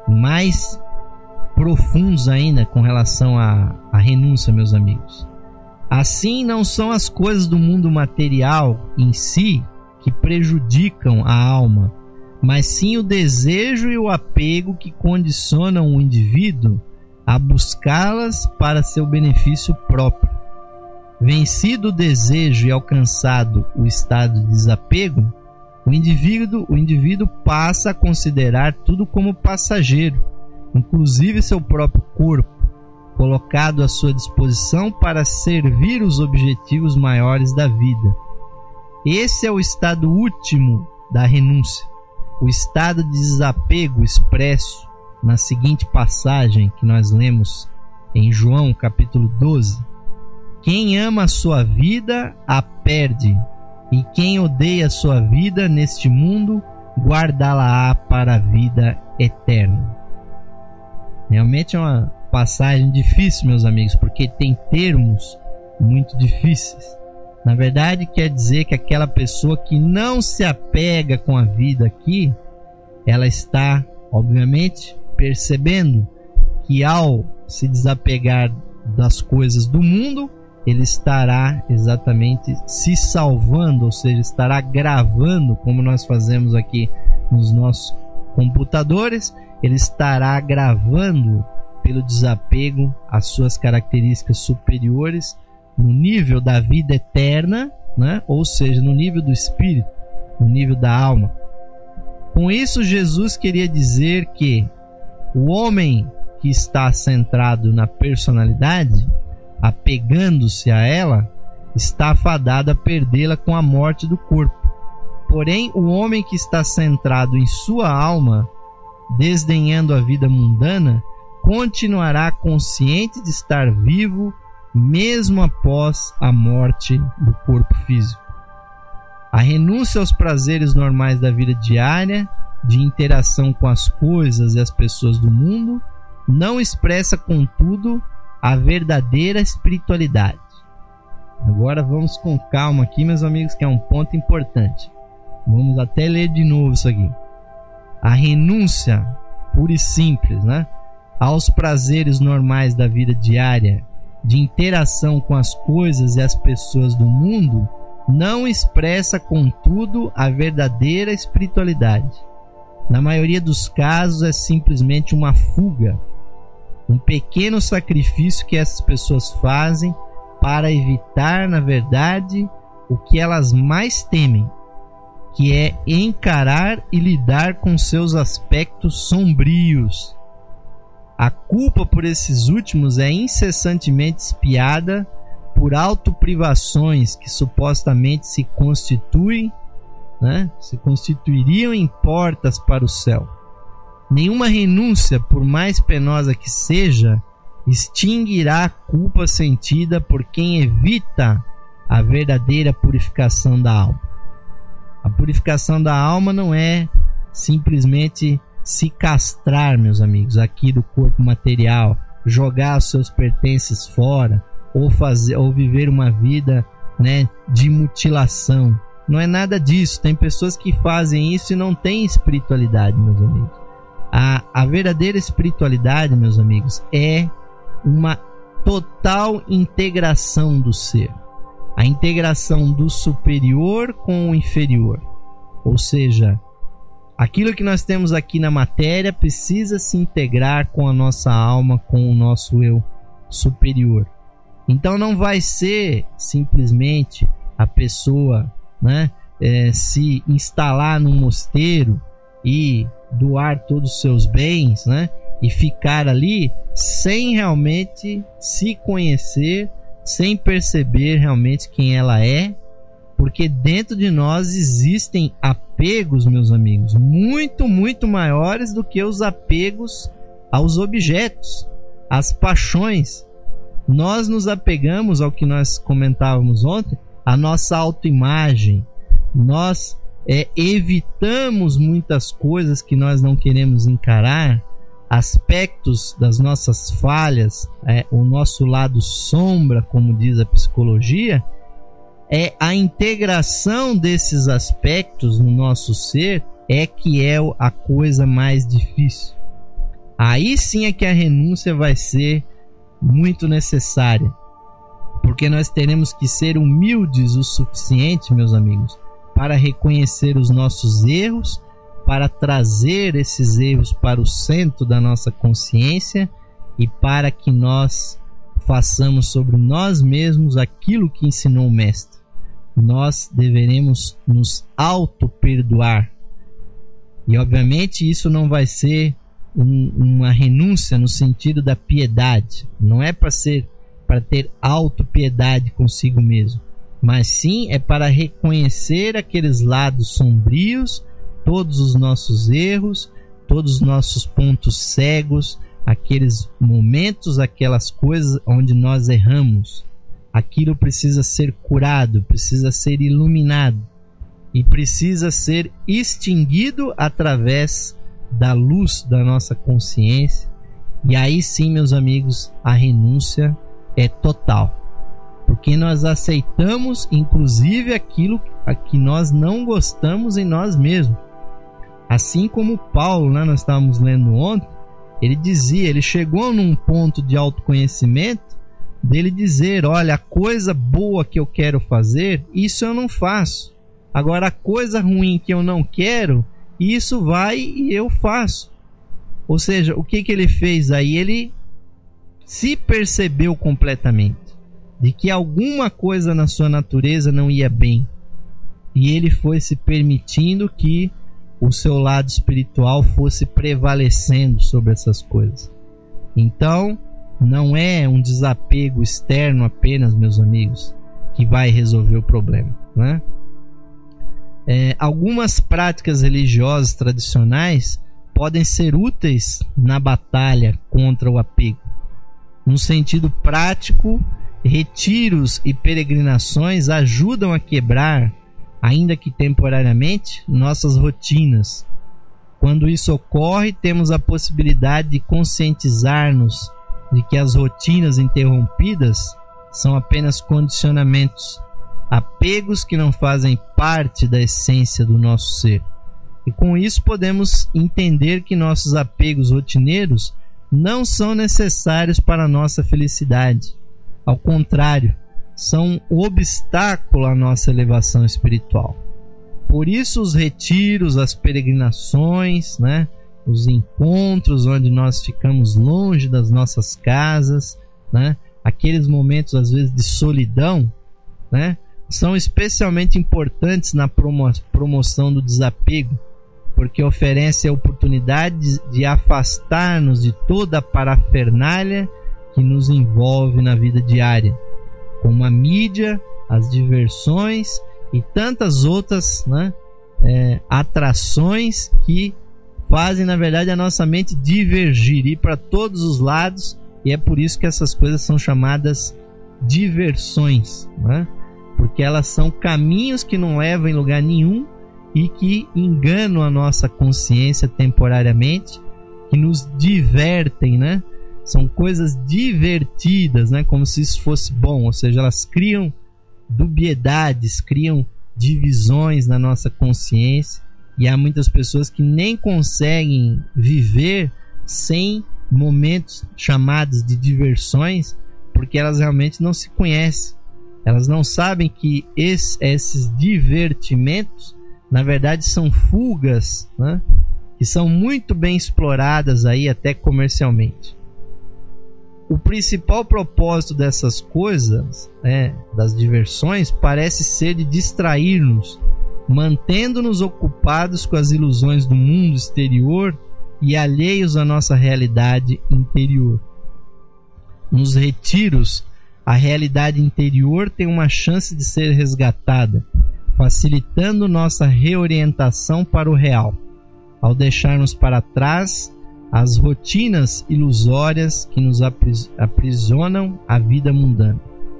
mais profundos ainda com relação à, à renúncia, meus amigos. Assim, não são as coisas do mundo material em si que prejudicam a alma, mas sim o desejo e o apego que condicionam o indivíduo a buscá-las para seu benefício próprio. Vencido o desejo e alcançado o estado de desapego, o indivíduo, o indivíduo passa a considerar tudo como passageiro, inclusive seu próprio corpo, colocado à sua disposição para servir os objetivos maiores da vida. Esse é o estado último da renúncia, o estado de desapego expresso na seguinte passagem que nós lemos em João capítulo doze. Quem ama a sua vida a perde, e quem odeia a sua vida neste mundo guardá-la-á para a vida eterna. Realmente é uma passagem difícil, meus amigos, porque tem termos muito difíceis. Na verdade, quer dizer que aquela pessoa que não se apega com a vida aqui, ela está, obviamente, percebendo que ao se desapegar das coisas do mundo, ele estará exatamente se salvando, ou seja, estará gravando, como nós fazemos aqui nos nossos computadores, ele estará gravando pelo desapego as suas características superiores no nível da vida eterna, né? Ou seja, no nível do espírito, no nível da alma. Com isso, Jesus queria dizer que o homem que está centrado na personalidade, apegando-se a ela, está fadado a perdê-la com a morte do corpo. Porém, o homem que está centrado em sua alma, desdenhando a vida mundana, continuará consciente de estar vivo mesmo após a morte do corpo físico. A renúncia aos prazeres normais da vida diária, de interação com as coisas e as pessoas do mundo, não expressa, contudo, a verdadeira espiritualidade. Agora vamos com calma aqui, meus amigos, que é um ponto importante. Vamos até ler de novo isso aqui. A renúncia pura e simples, né, aos prazeres normais da vida diária, de interação com as coisas e as pessoas do mundo, não expressa, contudo, a verdadeira espiritualidade. Na maioria dos casos é simplesmente uma fuga, um pequeno sacrifício que essas pessoas fazem para evitar, na verdade, o que elas mais temem, que é encarar e lidar com seus aspectos sombrios. A culpa por esses últimos é incessantemente espiada por autoprivações que supostamente se constituem, né, se constituiriam em portas para o céu. Nenhuma renúncia, por mais penosa que seja, extinguirá a culpa sentida por quem evita a verdadeira purificação da alma. A purificação da alma não é simplesmente se castrar, meus amigos, aqui do corpo material, jogar os seus pertences fora, ou fazer, ou viver uma vida, né, de mutilação. Não é nada disso. Tem pessoas que fazem isso e não têm espiritualidade, meus amigos. A, a verdadeira espiritualidade, meus amigos, é uma total integração do ser, a integração do superior com o inferior, ou seja, aquilo que nós temos aqui na matéria precisa se integrar com a nossa alma, com o nosso eu superior. Então não vai ser simplesmente a pessoa, né, é, se instalar num mosteiro e doar todos os seus bens, né, e ficar ali sem realmente se conhecer, sem perceber realmente quem ela é, porque dentro de nós existem apegos, meus amigos, muito, muito maiores do que os apegos aos objetos, às paixões. Nós nos apegamos ao que nós comentávamos ontem, a nossa autoimagem. Nós é, evitamos muitas coisas que nós não queremos encarar, aspectos das nossas falhas, é, o nosso lado sombra, como diz a psicologia. É a integração desses aspectos no nosso ser é que é a coisa mais difícil. Aí sim é que a renúncia vai ser muito necessária, porque nós teremos que ser humildes o suficiente, meus amigos, para reconhecer os nossos erros, para trazer esses erros para o centro da nossa consciência e para que nós façamos sobre nós mesmos aquilo que ensinou o Mestre. Nós deveremos nos auto-perdoar. E obviamente isso não vai ser um, uma renúncia no sentido da piedade. Não é para ser para ter auto-piedade consigo mesmo, mas sim é para reconhecer aqueles lados sombrios, todos os nossos erros, todos os nossos pontos cegos, aqueles momentos, aquelas coisas onde nós erramos. Aquilo precisa ser curado, precisa ser iluminado e precisa ser extinguido através da luz da nossa consciência. E aí sim, meus amigos, a renúncia é total, porque nós aceitamos inclusive aquilo a que nós não gostamos em nós mesmos. Assim como Paulo, né, nós estávamos lendo ontem, ele dizia, ele chegou num ponto de autoconhecimento dele dizer, olha, a coisa boa que eu quero fazer, isso eu não faço. Agora a coisa ruim que eu não quero, isso vai e eu faço. Ou seja, o que que ele fez aí? Ele se percebeu completamente de que alguma coisa na sua natureza não ia bem. E ele foi se permitindo que o seu lado espiritual fosse prevalecendo sobre essas coisas. Então, não é um desapego externo apenas, meus amigos, que vai resolver o problema, né? É, algumas práticas religiosas tradicionais podem ser úteis na batalha contra o apego. No sentido prático, retiros e peregrinações ajudam a quebrar, ainda que temporariamente, nossas rotinas. Quando isso ocorre, temos a possibilidade de conscientizar-nos de que as rotinas interrompidas são apenas condicionamentos, apegos que não fazem parte da essência do nosso ser. E com isso podemos entender que nossos apegos rotineiros não são necessários para a nossa felicidade. Ao contrário, são um obstáculo à nossa elevação espiritual. Por isso os retiros, as peregrinações, né, os encontros onde nós ficamos longe das nossas casas, né, aqueles momentos às vezes de solidão, né, são especialmente importantes na promo- promoção do desapego, porque oferece a oportunidade de, de afastar-nos de toda a parafernália que nos envolve na vida diária, como a mídia, as diversões e tantas outras, né, é, atrações que fazem, na verdade, a nossa mente divergir, ir para todos os lados, e é por isso que essas coisas são chamadas diversões, né? Porque elas são caminhos que não levam em lugar nenhum e que enganam a nossa consciência temporariamente, que nos divertem, né? São coisas divertidas, né? Como se isso fosse bom, ou seja, elas criam dubiedades, criam divisões na nossa consciência, e há muitas pessoas que nem conseguem viver sem momentos chamados de diversões, porque elas realmente não se conhecem. Elas não sabem que esse, esses divertimentos, na verdade, são fugas, né? Que são muito bem exploradas aí até comercialmente. O principal propósito dessas coisas, né, das diversões, parece ser de distrair-nos, mantendo-nos ocupados com as ilusões do mundo exterior e alheios à nossa realidade interior. Nos retiros, a realidade interior tem uma chance de ser resgatada, facilitando nossa reorientação para o real, ao deixarmos para trás as rotinas ilusórias que nos aprisionam a vida mundana.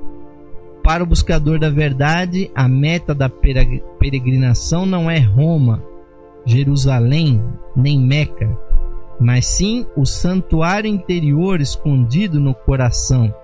Para o buscador da verdade, a meta da peregrinação não é Roma, Jerusalém, nem Meca, mas sim o santuário interior escondido no coração,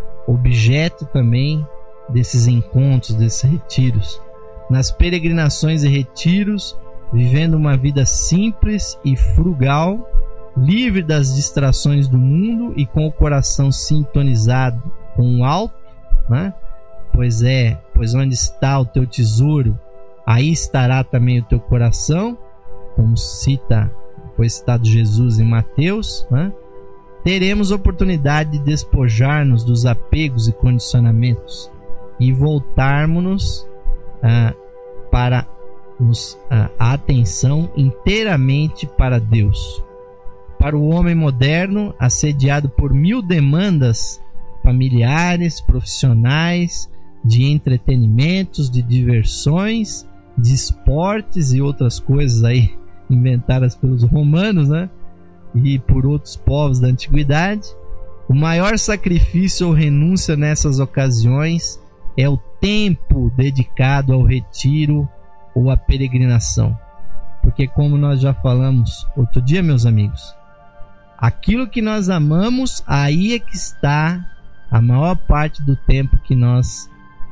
objeto também desses encontros, desses retiros. Nas peregrinações e retiros, vivendo uma vida simples e frugal, livre das distrações do mundo e com o coração sintonizado com o alto, né? Pois é, pois onde está o teu tesouro, aí estará também o teu coração, como cita, foi citado Jesus em Mateus, né? Teremos oportunidade de despojar-nos dos apegos e condicionamentos e voltarmos ah, para nos, ah, a atenção inteiramente para Deus. Para o homem moderno, assediado por mil demandas familiares, profissionais, de entretenimentos, de diversões, de esportes e outras coisas aí inventadas pelos romanos, né? E por outros povos da antiguidade, o maior sacrifício ou renúncia nessas ocasiões é o tempo dedicado ao retiro ou à peregrinação. Porque, como nós já falamos outro dia, meus amigos, aquilo que nós amamos, aí é que está a maior parte do tempo que nós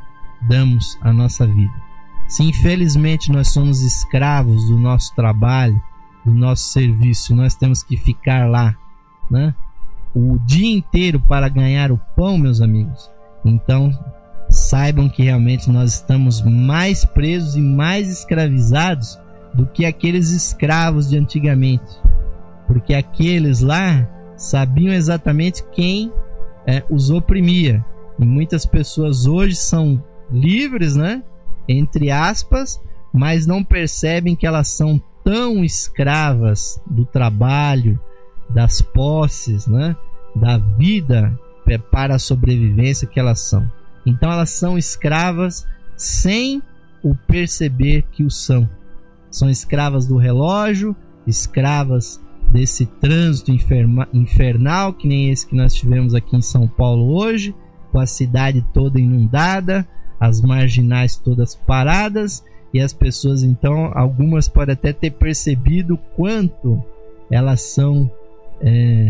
damos à nossa vida. Se infelizmente nós somos escravos do nosso trabalho, do nosso serviço, nós temos que ficar lá, né, o dia inteiro para ganhar o pão, meus amigos, então saibam que realmente nós estamos mais presos e mais escravizados do que aqueles escravos de antigamente, porque aqueles lá sabiam exatamente quem é, os oprimia, e muitas pessoas hoje são livres, né, entre aspas, mas não percebem que elas são tão escravas do trabalho, das posses, né, da vida para a sobrevivência que elas são. Então elas são escravas sem o perceber que o são. São escravas do relógio, escravas desse trânsito inferma, infernal, que nem esse que nós tivemos aqui em São Paulo hoje, com a cidade toda inundada, as marginais todas paradas, e as pessoas, então, algumas podem até ter percebido o quanto elas são é,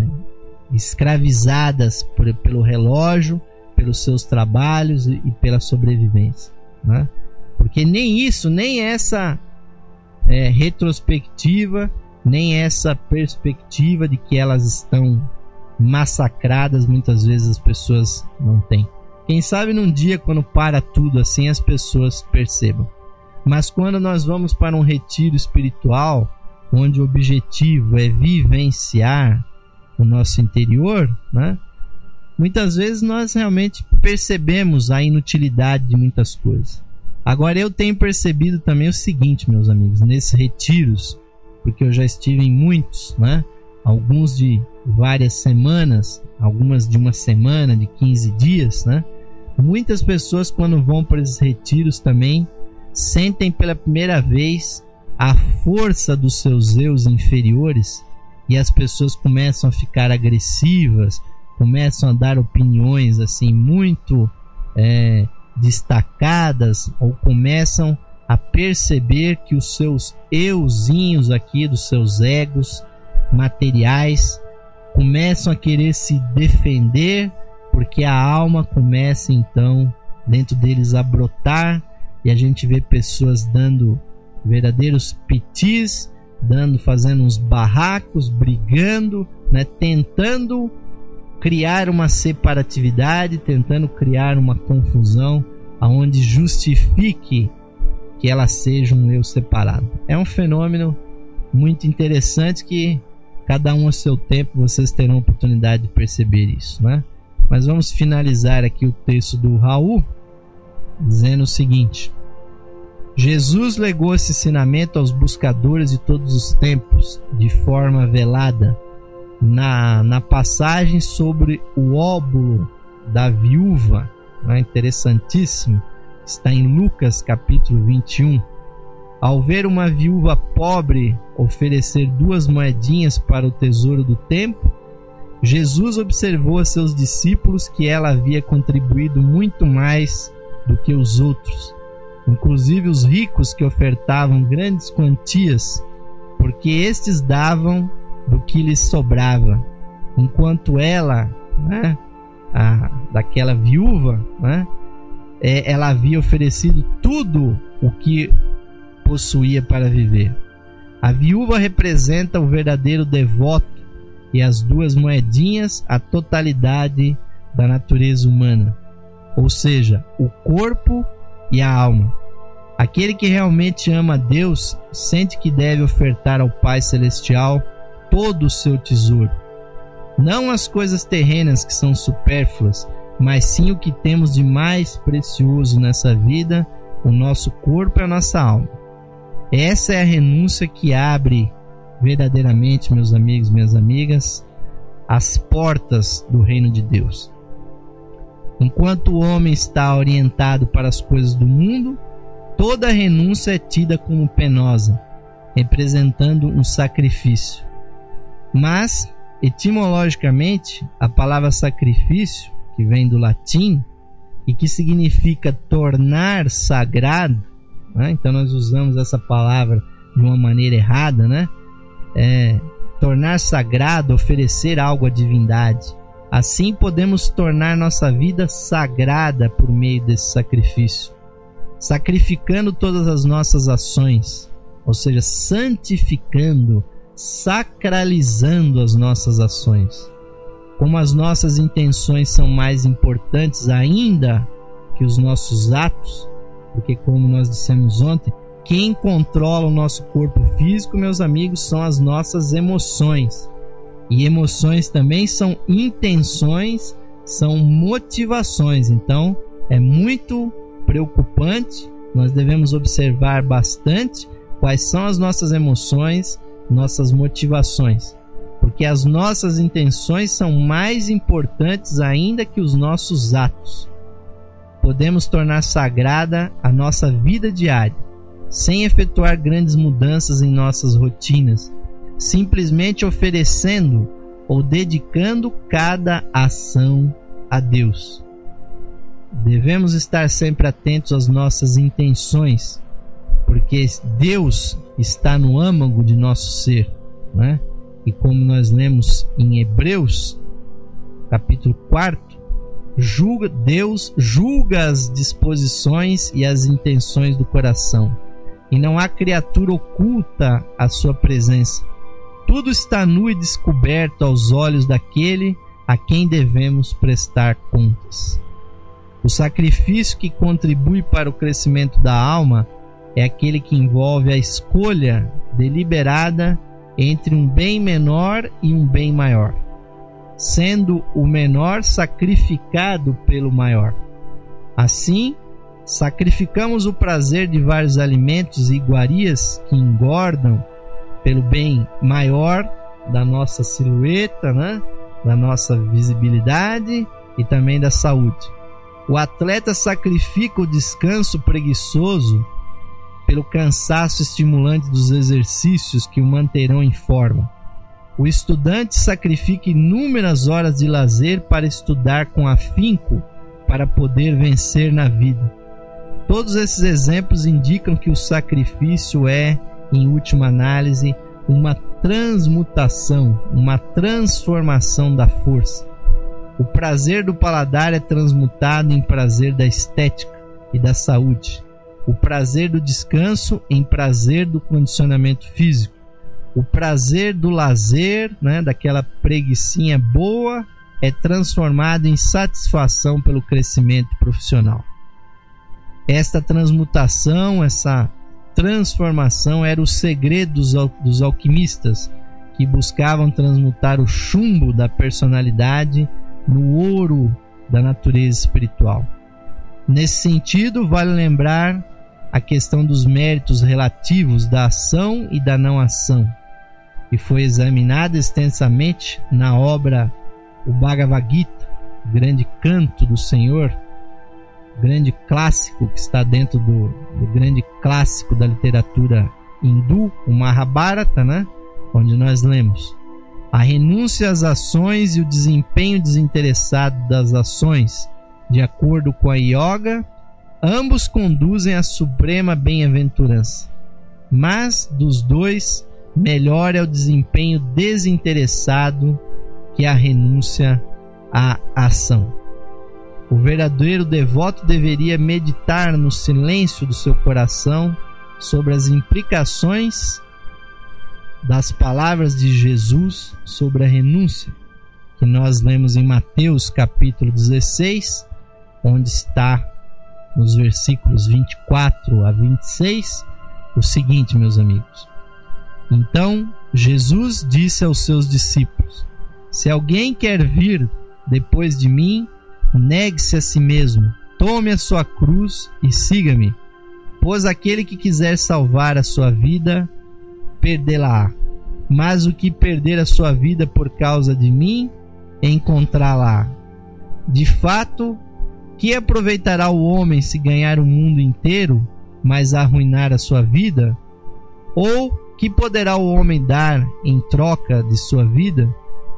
escravizadas por, pelo relógio, pelos seus trabalhos e, e pela sobrevivência, né? Porque nem isso, nem essa é, retrospectiva, nem essa perspectiva de que elas estão massacradas, muitas vezes as pessoas não têm. Quem sabe num dia, quando para tudo assim, as pessoas percebam. Mas quando nós vamos para um retiro espiritual, onde o objetivo é vivenciar o nosso interior, né, muitas vezes nós realmente percebemos a inutilidade de muitas coisas. Agora, eu tenho percebido também o seguinte, meus amigos, nesses retiros, porque eu já estive em muitos, né, alguns de várias semanas, algumas de uma semana, de quinze dias, né, muitas pessoas, quando vão para esses retiros também, sentem pela primeira vez a força dos seus eus inferiores, e as pessoas começam a ficar agressivas, começam a dar opiniões assim muito é, destacadas, ou começam a perceber que os seus euzinhos aqui, dos seus egos materiais, começam a querer se defender, porque a alma começa então dentro deles a brotar, e a gente vê pessoas dando verdadeiros pitis, dando, fazendo uns barracos, brigando, né, tentando criar uma separatividade, tentando criar uma confusão aonde justifique que ela seja um eu separado. É um fenômeno muito interessante que cada um ao seu tempo vocês terão a oportunidade de perceber isso, né? Mas vamos finalizar aqui o texto do Raul dizendo o seguinte: Jesus legou esse ensinamento aos buscadores de todos os tempos de forma velada na, na passagem sobre o óbolo da viúva, né? Interessantíssimo, está em Lucas capítulo vinte e um. Ao ver uma viúva pobre oferecer duas moedinhas para o tesouro do templo, Jesus observou a seus discípulos que ela havia contribuído muito mais do que os outros, inclusive os ricos, que ofertavam grandes quantias, porque estes davam do que lhes sobrava, enquanto ela, né, a, daquela viúva, né, é, ela havia oferecido tudo o que possuía para viver. A viúva representa o verdadeiro devoto e as duas moedinhas a totalidade da natureza humana, ou seja, o corpo e a alma. Aquele que realmente ama a Deus sente que deve ofertar ao Pai Celestial todo o seu tesouro. Não as coisas terrenas que são supérfluas, mas sim o que temos de mais precioso nessa vida, o nosso corpo e a nossa alma. Essa é a renúncia que abre verdadeiramente, meus amigos e minhas amigas, as portas do reino de Deus. Enquanto o homem está orientado para as coisas do mundo, toda renúncia é tida como penosa, representando um sacrifício. Mas, etimologicamente, a palavra sacrifício, que vem do latim e que significa tornar sagrado, né? Então nós usamos essa palavra de uma maneira errada, né? É, tornar sagrado, oferecer algo à divindade. Assim podemos tornar nossa vida sagrada por meio desse sacrifício, sacrificando todas as nossas ações, ou seja, santificando, sacralizando as nossas ações. Como as nossas intenções são mais importantes ainda que os nossos atos, porque, como nós dissemos ontem, quem controla o nosso corpo físico, meus amigos, são as nossas emoções. E emoções também são intenções, são motivações. Então, é muito preocupante. Nós devemos observar bastante quais são as nossas emoções, nossas motivações, porque as nossas intenções são mais importantes ainda que os nossos atos. Podemos tornar sagrada a nossa vida diária, sem efetuar grandes mudanças em nossas rotinas, simplesmente oferecendo ou dedicando cada ação a Deus. Devemos estar sempre atentos às nossas intenções, porque Deus está no âmago de nosso ser, né? E como nós lemos em Hebreus, capítulo quatro, julga, Deus julga as disposições e as intenções do coração, e não há criatura oculta à sua presença. Tudo está nu e descoberto aos olhos daquele a quem devemos prestar contas. O sacrifício que contribui para o crescimento da alma é aquele que envolve a escolha deliberada entre um bem menor e um bem maior, sendo o menor sacrificado pelo maior. Assim, sacrificamos o prazer de vários alimentos e iguarias que engordam pelo bem maior da nossa silhueta, né? Da nossa visibilidade e também da saúde. O atleta sacrifica o descanso preguiçoso pelo cansaço estimulante dos exercícios que o manterão em forma. O estudante sacrifica inúmeras horas de lazer para estudar com afinco para poder vencer na vida. Todos esses exemplos indicam que o sacrifício é, em última análise, uma transmutação, uma transformação da força. O prazer do paladar é transmutado em prazer da estética e da saúde. O prazer do descanso em prazer do condicionamento físico. O prazer do lazer, né, daquela preguicinha boa, é transformado em satisfação pelo crescimento profissional. Esta transmutação, essa transformação era o segredo dos, al- dos alquimistas, que buscavam transmutar o chumbo da personalidade no ouro da natureza espiritual. Nesse sentido, vale lembrar a questão dos méritos relativos da ação e da não ação, que foi examinada extensamente na obra O Bhagavad Gita, o grande canto do Senhor, o grande clássico que está dentro do, do grande clássico da literatura hindu, o Mahabharata, né? Onde nós lemos: a renúncia às ações e o desempenho desinteressado das ações, de acordo com a yoga, ambos conduzem à suprema bem-aventurança. Mas, dos dois, melhor é o desempenho desinteressado que a renúncia à ação. O verdadeiro devoto deveria meditar no silêncio do seu coração sobre as implicações das palavras de Jesus sobre a renúncia, que nós lemos em Mateus capítulo dezesseis, onde está nos versículos vinte e quatro a vinte e seis, o seguinte, meus amigos: então Jesus disse aos seus discípulos: se alguém quer vir depois de mim, negue-se a si mesmo, tome a sua cruz e siga-me. Pois aquele que quiser salvar a sua vida, perdê-la-á. Mas o que perder a sua vida por causa de mim, encontrá-la-á. De fato, que aproveitará o homem se ganhar o mundo inteiro, mas arruinar a sua vida? Ou que poderá o homem dar em troca de sua vida?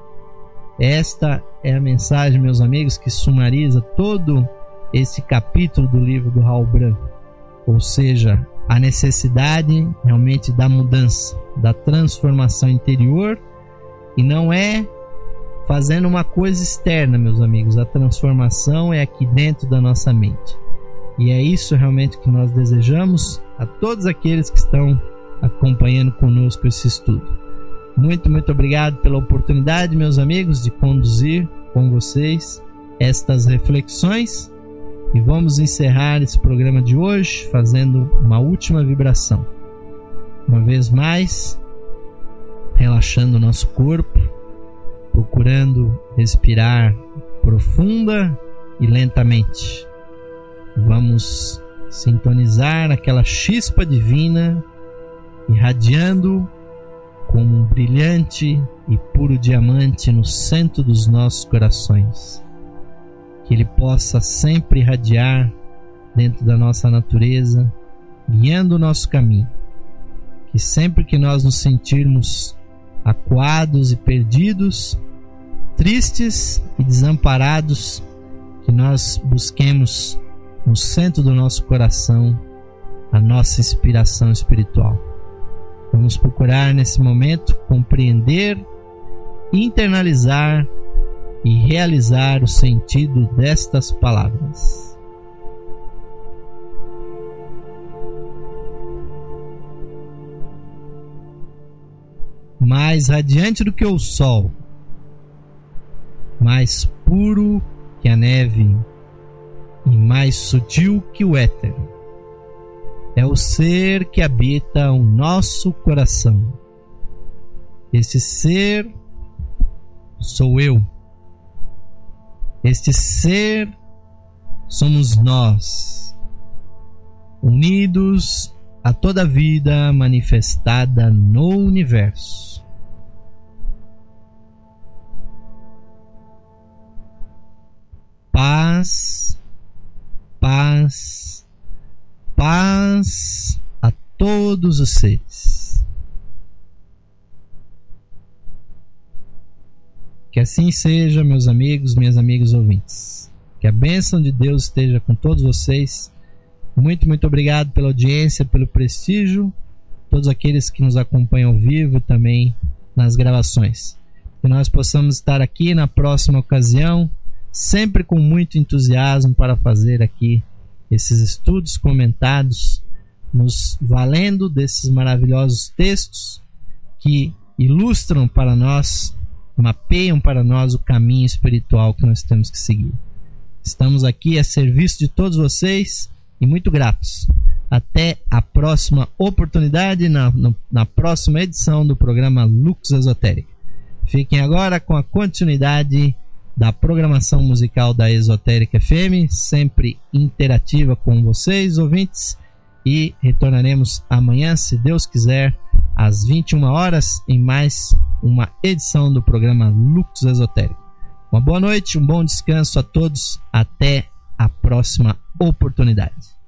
Esta é a mensagem, meus amigos, que sumariza todo esse capítulo do livro do Raul Branco. Ou seja, a necessidade realmente da mudança, da transformação interior, e não é fazendo uma coisa externa, meus amigos. A transformação é aqui dentro da nossa mente. E é isso realmente que nós desejamos a todos aqueles que estão acompanhando conosco esse estudo. Muito, muito obrigado pela oportunidade, meus amigos, de conduzir com vocês estas reflexões. E vamos encerrar esse programa de hoje fazendo uma última vibração. Uma vez mais, relaxando o nosso corpo, procurando respirar profunda e lentamente. Vamos sintonizar aquela chispa divina, irradiando como um brilhante e puro diamante no centro dos nossos corações. Que ele possa sempre irradiar dentro da nossa natureza, guiando o nosso caminho. Que sempre que nós nos sentirmos acuados e perdidos, tristes e desamparados, que nós busquemos no centro do nosso coração a nossa inspiração espiritual. Vamos procurar nesse momento compreender, internalizar e realizar o sentido destas palavras. Mais radiante do que o sol, mais puro que a neve e mais sutil que o éter, é o ser que habita o nosso coração. Esse ser sou eu. Este ser somos nós, unidos a toda a vida manifestada no universo. Paz, paz, paz a todos os seres. Que assim seja, meus amigos, minhas amigas ouvintes. Que a bênção de Deus esteja com todos vocês. Muito, muito obrigado pela audiência, pelo prestígio, todos aqueles que nos acompanham ao vivo e também nas gravações. Que nós possamos estar aqui na próxima ocasião, sempre com muito entusiasmo para fazer aqui esses estudos comentados, nos valendo desses maravilhosos textos que ilustram para nós mapeiam para nós o caminho espiritual que nós temos que seguir. Estamos aqui a serviço de todos vocês e muito gratos. Até a próxima oportunidade, na, no, na próxima edição do programa Lux Esotérica. Fiquem agora com a continuidade da programação musical da Esotérica F M, sempre interativa com vocês, ouvintes, e retornaremos amanhã, se Deus quiser, às vinte e uma horas, em mais uma edição do programa Lux Esotérico. Uma boa noite, um bom descanso a todos, até a próxima oportunidade.